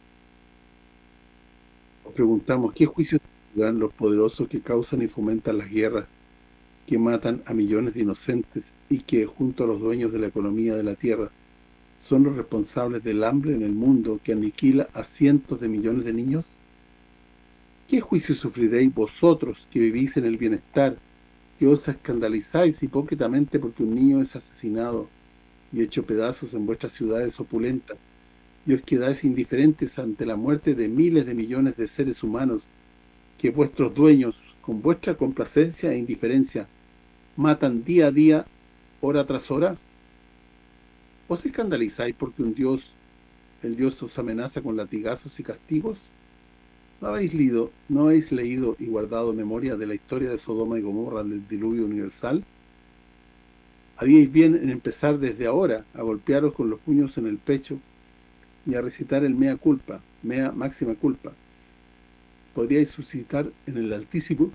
Nos preguntamos, ¿qué juicios tendrán los poderosos que causan y fomentan las guerras, que matan a millones de inocentes y que, junto a los dueños de la economía de la tierra, son los responsables del hambre en el mundo que aniquila a cientos de millones de niños? ¿Qué juicio sufriréis vosotros que vivís en el bienestar, que os escandalizáis hipócritamente porque un niño es asesinado y hecho pedazos en vuestras ciudades opulentas, y os quedáis indiferentes ante la muerte de miles de millones de seres humanos que vuestros dueños, con vuestra complacencia e indiferencia, matan día a día, hora tras hora? ¿Os escandalizáis porque el Dios os amenaza con latigazos y castigos? ¿No habéis leído y guardado memoria de la historia de Sodoma y Gomorra del diluvio universal? Haríais bien en empezar desde ahora a golpearos con los puños en el pecho y a recitar el mea culpa, mea máxima culpa. Podríais suscitar en el Altísimo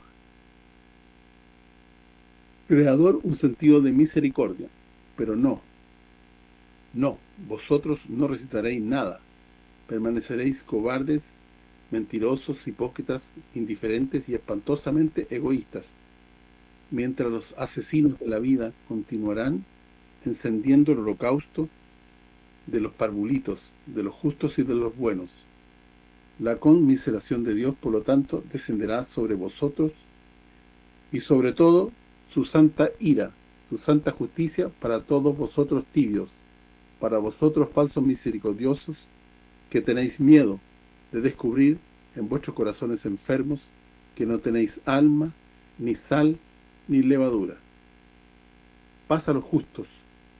Creador un sentido de misericordia, pero no, vosotros no recitaréis nada, permaneceréis cobardes, mentirosos, hipócritas, indiferentes y espantosamente egoístas, mientras los asesinos de la vida continuarán encendiendo el holocausto de los parvulitos, de los justos y de los buenos. La conmiseración de Dios, por lo tanto, descenderá sobre vosotros y sobre todo su santa ira, su santa justicia para todos vosotros tibios, para vosotros falsos misericordiosos, que tenéis miedo de descubrir en vuestros corazones enfermos que no tenéis alma, ni sal, ni levadura. Paz a los justos.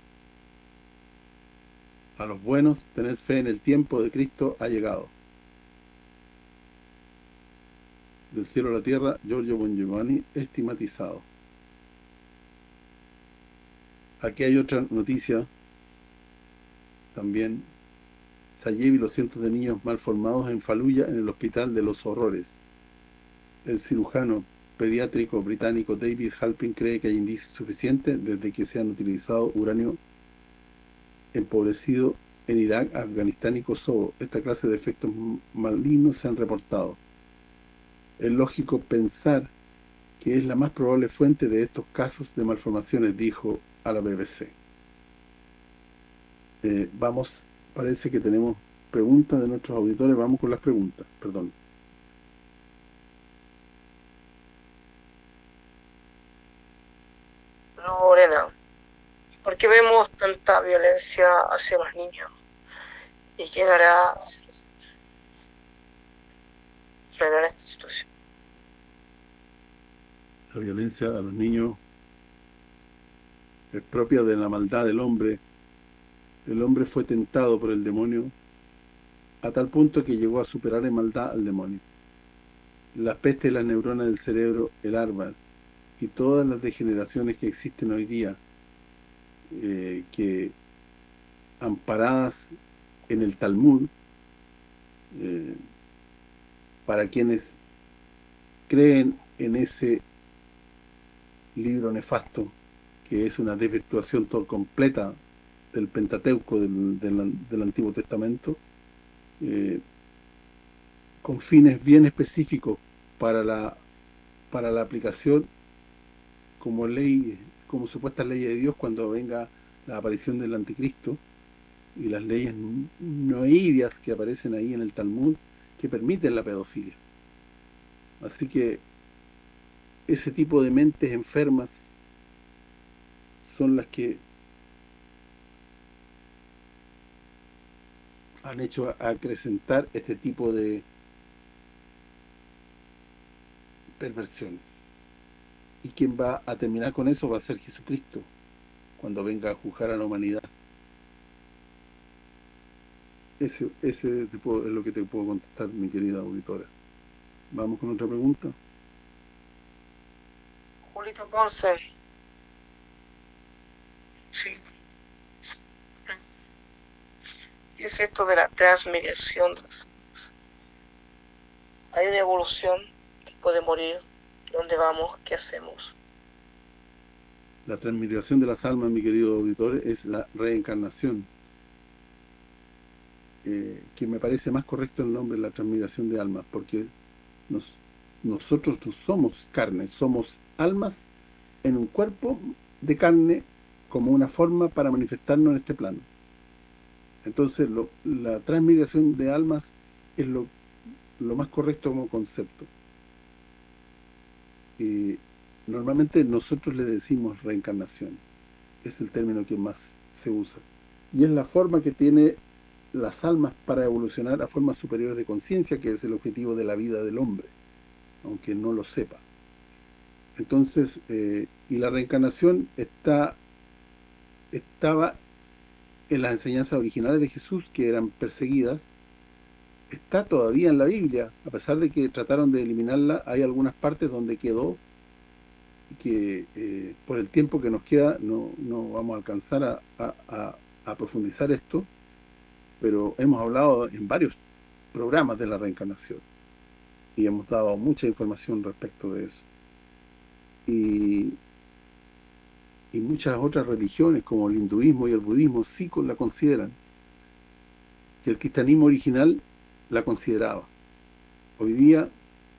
A los buenos, tened fe en el tiempo de Cristo ha llegado. Del cielo a la tierra, Giorgio Bongiovanni, estigmatizado. Aquí hay otra noticia también. Sayev y los cientos de niños malformados en Faluya en el Hospital de los Horrores. El cirujano pediátrico británico David Halpin cree que hay indicios suficientes desde que se han utilizado uranio empobrecido en Irak, Afganistán y Kosovo. Esta clase de efectos malignos se han reportado. Es lógico pensar que es la más probable fuente de estos casos de malformaciones, dijo a la BBC. Parece que tenemos preguntas de nuestros auditores. Vamos con las preguntas, perdón. Lorena, ¿por qué vemos tanta violencia hacia los niños? ¿Y quién hará frenar esta situación? La violencia a los niños es propia de la maldad del hombre. El hombre fue tentado por el demonio a tal punto que llegó a superar en maldad al demonio. La peste de las neuronas del cerebro, el árbol, y todas las degeneraciones que existen hoy día, que amparadas en el Talmud, para quienes creen en ese libro nefasto, que es una desvirtuación completa del Pentateuco del Antiguo Testamento, con fines bien específicos para la aplicación como ley, como supuesta ley de Dios cuando venga la aparición del anticristo, y las leyes noídeas que aparecen ahí en el Talmud que permiten la pedofilia. Así que ese tipo de mentes enfermas son las que han hecho acrecentar este tipo de perversiones. Y quien va a terminar con eso va a ser Jesucristo, cuando venga a juzgar a la humanidad. Ese tipo es lo que te puedo contestar, mi querida auditora. Vamos con otra pregunta. Julito Ponce. Sí. ¿Qué es esto de la transmigración de las almas? Hay una evolución después de morir. ¿Dónde vamos? ¿Qué hacemos? La transmigración de las almas, mi querido auditor, es la reencarnación. Que me parece más correcto el nombre, la transmigración de almas, porque nosotros no somos carne, somos almas en un cuerpo de carne como una forma para manifestarnos en este plano. Entonces la transmigración de almas es lo más correcto como concepto. Normalmente nosotros le decimos reencarnación, es el término que más se usa, y es la forma que tiene las almas para evolucionar a formas superiores de conciencia, que es el objetivo de la vida del hombre, aunque no lo sepa. Entonces, y la reencarnación estaba en las enseñanzas originales de Jesús, que eran perseguidas, está todavía en la Biblia, a pesar de que trataron de eliminarla. Hay algunas partes donde quedó, y que por el tiempo que nos queda no vamos a alcanzar a profundizar esto, pero hemos hablado en varios programas de la reencarnación y hemos dado mucha información respecto de eso. Y muchas otras religiones como el hinduismo y el budismo sí la consideran, y el cristianismo original la consideraba. Hoy día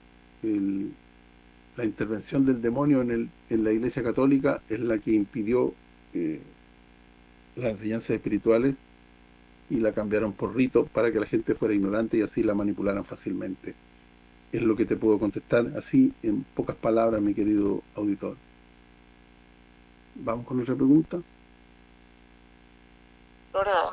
la intervención del demonio en la Iglesia Católica es la que impidió las enseñanzas espirituales, y la cambiaron por rito para que la gente fuera ignorante y así la manipularan fácilmente. Es lo que te puedo contestar así en pocas palabras, mi querido auditor. ¿Vamos con otra pregunta? Ahora,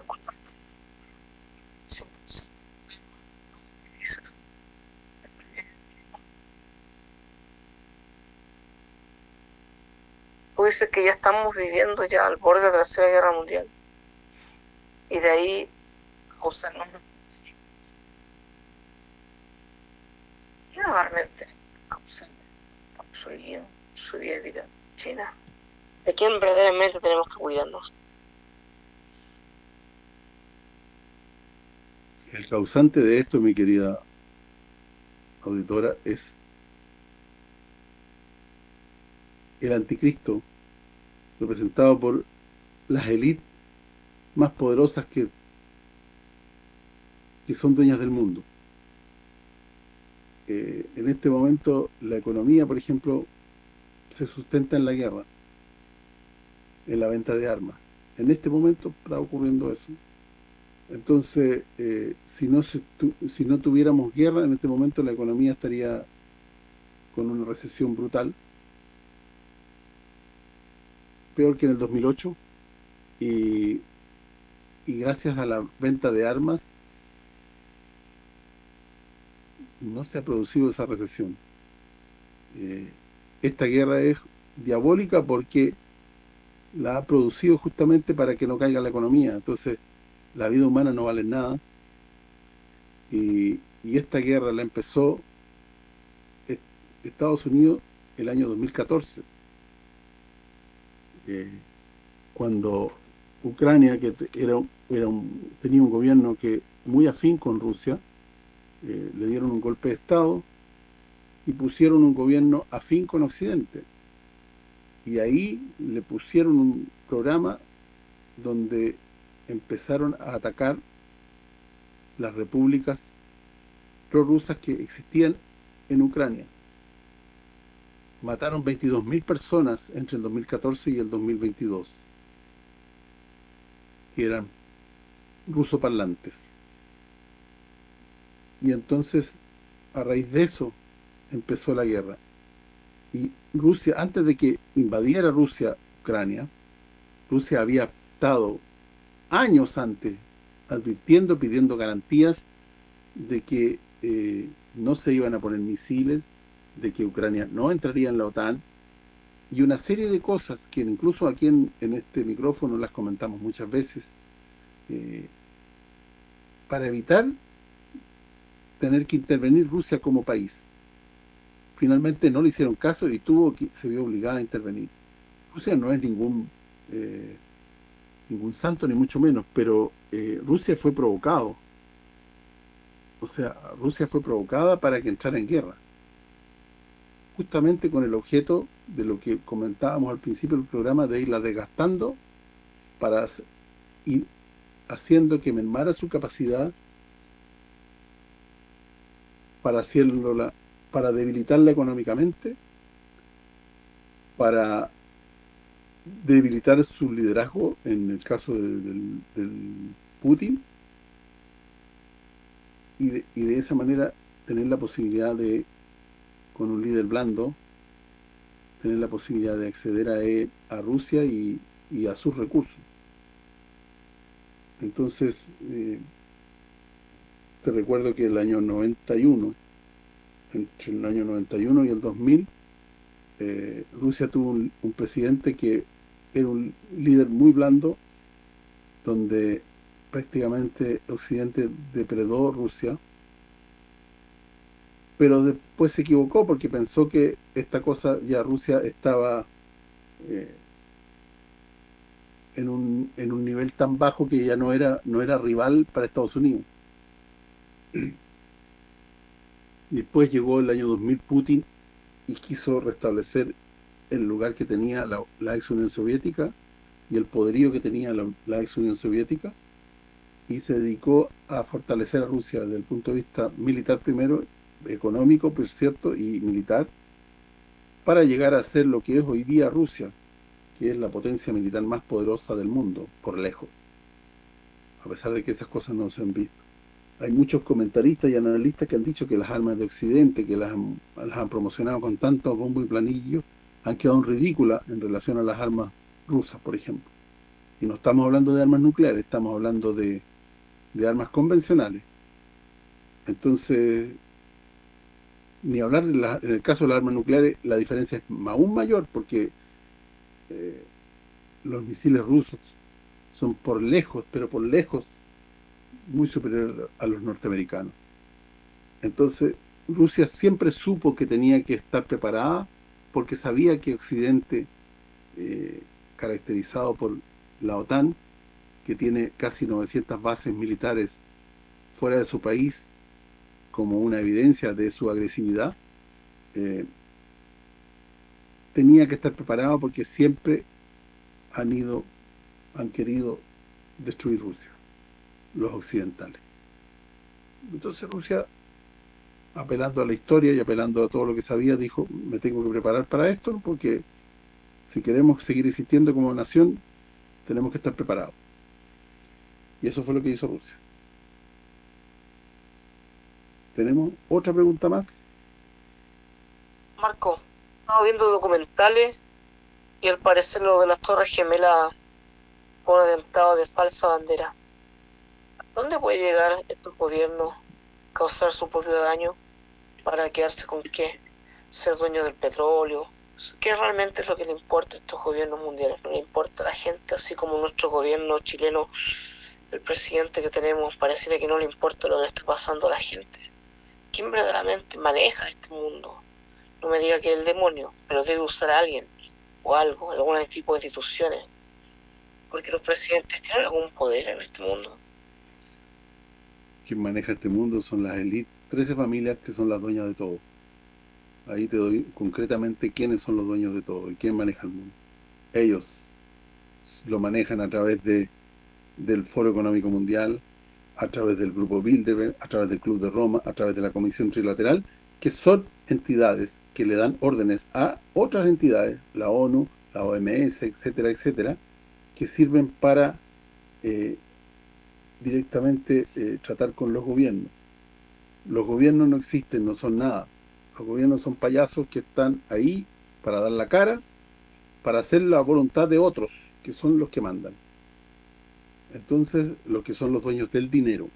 puede ser que ya estamos viviendo ya al borde de la Tercera Guerra Mundial, y de ahí causarnos nuevamente causar soviética, China. ¿De quién verdaderamente tenemos que cuidarnos? El causante de esto, mi querida auditora, es el anticristo, representado por las élites más poderosas que son dueñas del mundo. En este momento la economía, por ejemplo, se sustenta en la guerra, en la venta de armas. En este momento está ocurriendo eso. Entonces, si no tuviéramos guerra, en este momento la economía estaría con una recesión brutal, peor que en el 2008, y gracias a la venta de armas no se ha producido esa recesión. Esta guerra es diabólica porque la ha producido justamente para que no caiga la economía. Entonces, la vida humana no vale nada, y esta guerra la empezó Estados Unidos el año 2014, cuando Ucrania, que tenía un gobierno que muy afín con Rusia, le dieron un golpe de Estado y pusieron un gobierno afín con Occidente. Y ahí le pusieron un programa donde empezaron a atacar las repúblicas prorrusas que existían en Ucrania. Mataron 22.000 personas entre el 2014 y el 2022, que eran rusoparlantes. Y entonces, a raíz de eso, empezó la guerra. Y Rusia, antes de que invadiera Rusia Ucrania, Rusia había estado años antes advirtiendo, pidiendo garantías de que no se iban a poner misiles, de que Ucrania no entraría en la OTAN, y una serie de cosas que incluso aquí en este micrófono las comentamos muchas veces, para evitar tener que intervenir Rusia como país. Finalmente no le hicieron caso y se vio obligada a intervenir. Rusia no es ningún santo, ni mucho menos, pero Rusia fue provocado. O sea, Rusia fue provocada para que entrara en guerra, justamente con el objeto de lo que comentábamos al principio del programa, de irla desgastando para ir haciendo que mermara su capacidad, para debilitarla económicamente, para debilitar su liderazgo en el caso del Putin, y de esa manera tener la posibilidad de, con un líder blando, tener la posibilidad de acceder a Rusia y a sus recursos. Entonces, te recuerdo que el año 91, entre el año 91 y el 2000, Rusia tuvo un presidente que era un líder muy blando, donde prácticamente Occidente depredó Rusia, pero después se equivocó porque pensó que esta cosa, ya Rusia estaba en un nivel tan bajo que ya no era rival para Estados Unidos. Y después llegó el año 2000 Putin y quiso restablecer el lugar que tenía la ex Unión Soviética y el poderío que tenía la ex Unión Soviética, y se dedicó a fortalecer a Rusia desde el punto de vista militar primero, económico, por cierto, y militar, para llegar a ser lo que es hoy día Rusia, que es la potencia militar más poderosa del mundo, por lejos, a pesar de que esas cosas no se han visto. Hay muchos comentaristas y analistas que han dicho que las armas de Occidente, que las han promocionado con tanto bombo y planillo, han quedado en ridícula en relación a las armas rusas, por ejemplo. Y no estamos hablando de armas nucleares, estamos hablando de armas convencionales. Entonces, ni hablar en el caso de las armas nucleares, la diferencia es aún mayor, porque los misiles rusos son por lejos, pero por lejos, muy superior a los norteamericanos. Entonces, Rusia siempre supo que tenía que estar preparada, porque sabía que Occidente, caracterizado por la OTAN, que tiene casi 900 bases militares fuera de su país, como una evidencia de su agresividad, tenía que estar preparado porque siempre han querido destruir Rusia, los occidentales. Entonces Rusia, apelando a la historia y apelando a todo lo que sabía, dijo, me tengo que preparar para esto, porque si queremos seguir existiendo como nación, tenemos que estar preparados. Y eso fue lo que hizo Rusia. ¿Tenemos otra pregunta más? Marco, estaba viendo documentales y al parecer lo de las Torres Gemelas fue un atentado de falsa bandera. ¿Dónde puede llegar estos gobiernos causar su propio daño para quedarse con qué? Ser dueño del petróleo, ¿Qué realmente es lo que le importa a estos gobiernos mundiales? No le importa a la gente, así como nuestro gobierno chileno, el presidente que tenemos, pareciera que no le importa lo que le está pasando a la gente. ¿Quién verdaderamente maneja este mundo? No me diga que es el demonio, pero debe usar a alguien o algo, algún tipo de instituciones, porque los presidentes tienen algún poder en este mundo. Quien maneja este mundo son las élites, 13 familias que son las dueñas de todo. Ahí te doy concretamente quiénes son los dueños de todo y quién maneja el mundo. Ellos lo manejan a través del Foro Económico Mundial, a través del Grupo Bilderberg, a través del Club de Roma, a través de la Comisión Trilateral, que son entidades que le dan órdenes a otras entidades, la ONU, la OMS, etcétera, etcétera, que sirven para directamente tratar con los gobiernos. Los gobiernos no existen, no son nada. Los gobiernos son payasos que están ahí para dar la cara, para hacer la voluntad de otros, que son los que mandan. Entonces, los que son los dueños del dinero.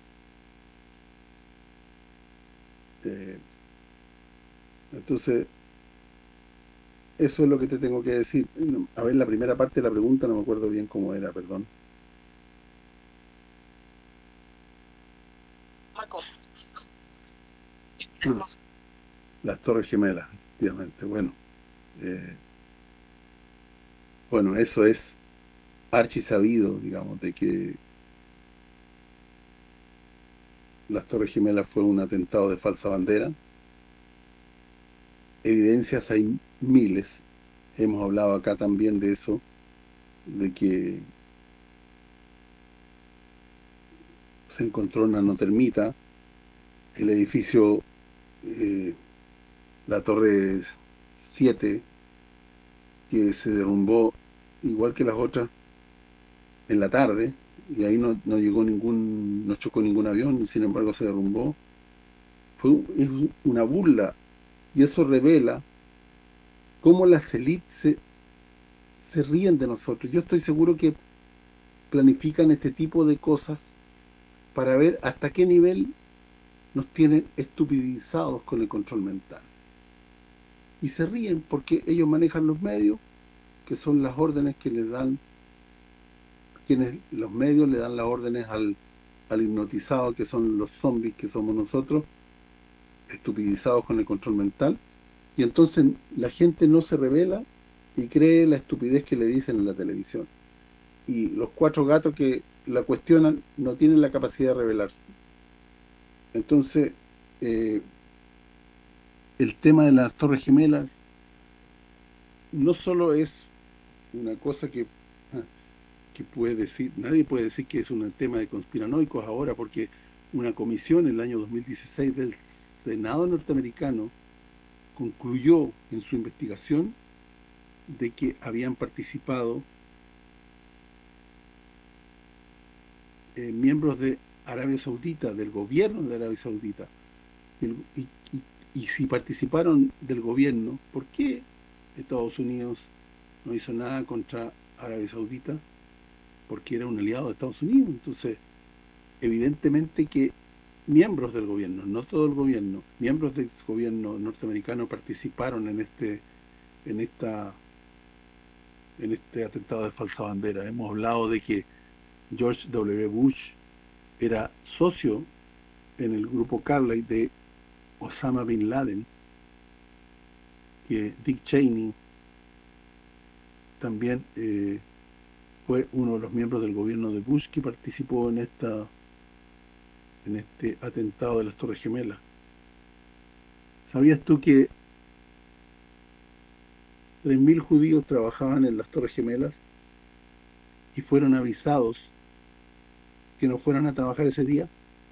Entonces, eso es lo que te tengo que decir. A ver, la primera parte de la pregunta no me acuerdo bien cómo era, perdón. Marco. Las Torres Gemelas, efectivamente. Bueno, eso es archisabido, digamos, de que las Torres Gemelas fue un atentado de falsa bandera. Evidencias hay miles. Hemos hablado acá también de eso, de que se encontró una termita, el edificio, la Torre 7, que se derrumbó igual que las otras en la tarde, y ahí no llegó no chocó ningún avión, sin embargo se derrumbó. Es una burla, y eso revela cómo las élites se ríen de nosotros. Yo estoy seguro que planifican este tipo de cosas para ver hasta qué nivel nos tienen estupidizados con el control mental. Y se ríen porque ellos manejan los medios, que son las órdenes que les dan, los medios le dan las órdenes al hipnotizado, que son los zombies que somos nosotros, estupidizados con el control mental, y entonces la gente no se revela y cree la estupidez que le dicen en la televisión. Y los 4 gatos que la cuestionan no tienen la capacidad de revelarse. Entonces, el tema de las Torres Gemelas no solo es una cosa que puede decir, nadie puede decir que es un tema de conspiranoicos ahora, porque una comisión en el año 2016 del Senado norteamericano concluyó en su investigación de que habían participado miembros de Arabia Saudita, del gobierno de Arabia Saudita, y si participaron del gobierno, ¿por qué Estados Unidos no hizo nada contra Arabia Saudita? Porque era un aliado de Estados Unidos. Entonces, evidentemente que miembros del gobierno, no todo el gobierno, miembros del gobierno norteamericano participaron en este atentado de falsa bandera. Hemos hablado de que George W. Bush era socio en el grupo Carlyle de Osama Bin Laden, que Dick Cheney también fue uno de los miembros del gobierno de Bush que participó en este atentado de las Torres Gemelas. ¿Sabías tú que 3.000 judíos trabajaban en las Torres Gemelas y fueron avisados que no fueran a trabajar ese día?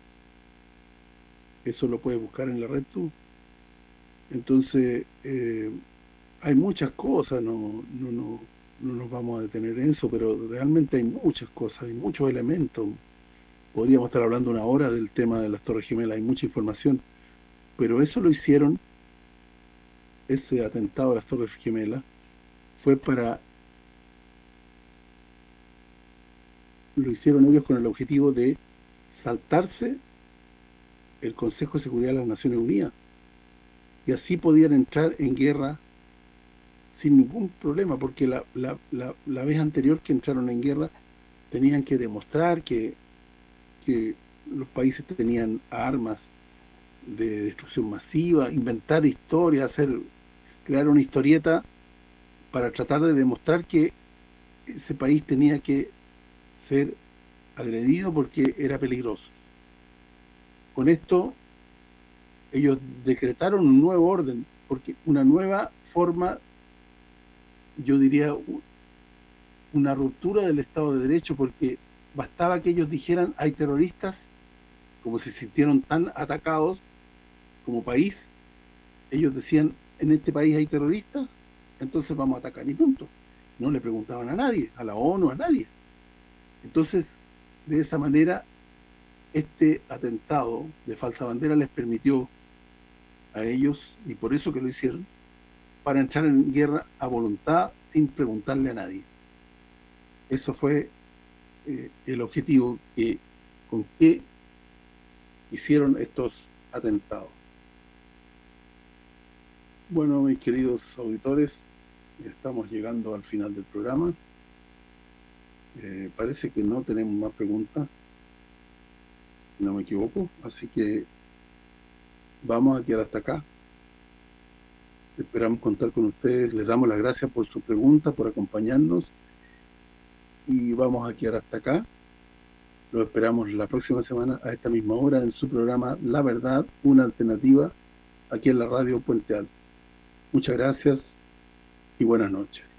Eso lo puedes buscar en la red tú. Entonces, hay muchas cosas, no nos vamos a detener en eso, pero realmente hay muchas cosas, hay muchos elementos. Podríamos estar hablando 1 hora del tema de las Torres Gemelas, hay mucha información, pero eso lo hicieron, ese atentado a las Torres Gemelas, lo hicieron ellos con el objetivo de saltarse el Consejo de Seguridad de las Naciones Unidas, y así podían entrar en guerra sin ningún problema, porque la vez anterior que entraron en guerra tenían que demostrar que los países tenían armas de destrucción masiva, inventar historias, crear una historieta para tratar de demostrar que ese país tenía que ser agredido porque era peligroso. Con esto ellos decretaron un nuevo orden, porque una nueva forma, yo diría, una ruptura del Estado de Derecho, porque bastaba que ellos dijeran hay terroristas, como se sintieron tan atacados como país, ellos decían en este país hay terroristas, entonces vamos a atacar y punto. No le preguntaban a nadie, a la ONU, a nadie. Entonces, de esa manera, este atentado de falsa bandera les permitió a ellos, y por eso que lo hicieron, para entrar en guerra a voluntad sin preguntarle a nadie. Eso fue el objetivo con que hicieron estos atentados. Bueno, mis queridos auditores, estamos llegando al final del programa. Parece que no tenemos más preguntas, si no me equivoco, así que vamos a quedar hasta acá. Esperamos contar con ustedes, les damos las gracias por su pregunta, por acompañarnos, y vamos a quedar hasta acá. Lo esperamos la próxima semana a esta misma hora en su programa La Verdad, una alternativa, aquí en la radio Puente Alto. Muchas gracias y buenas noches.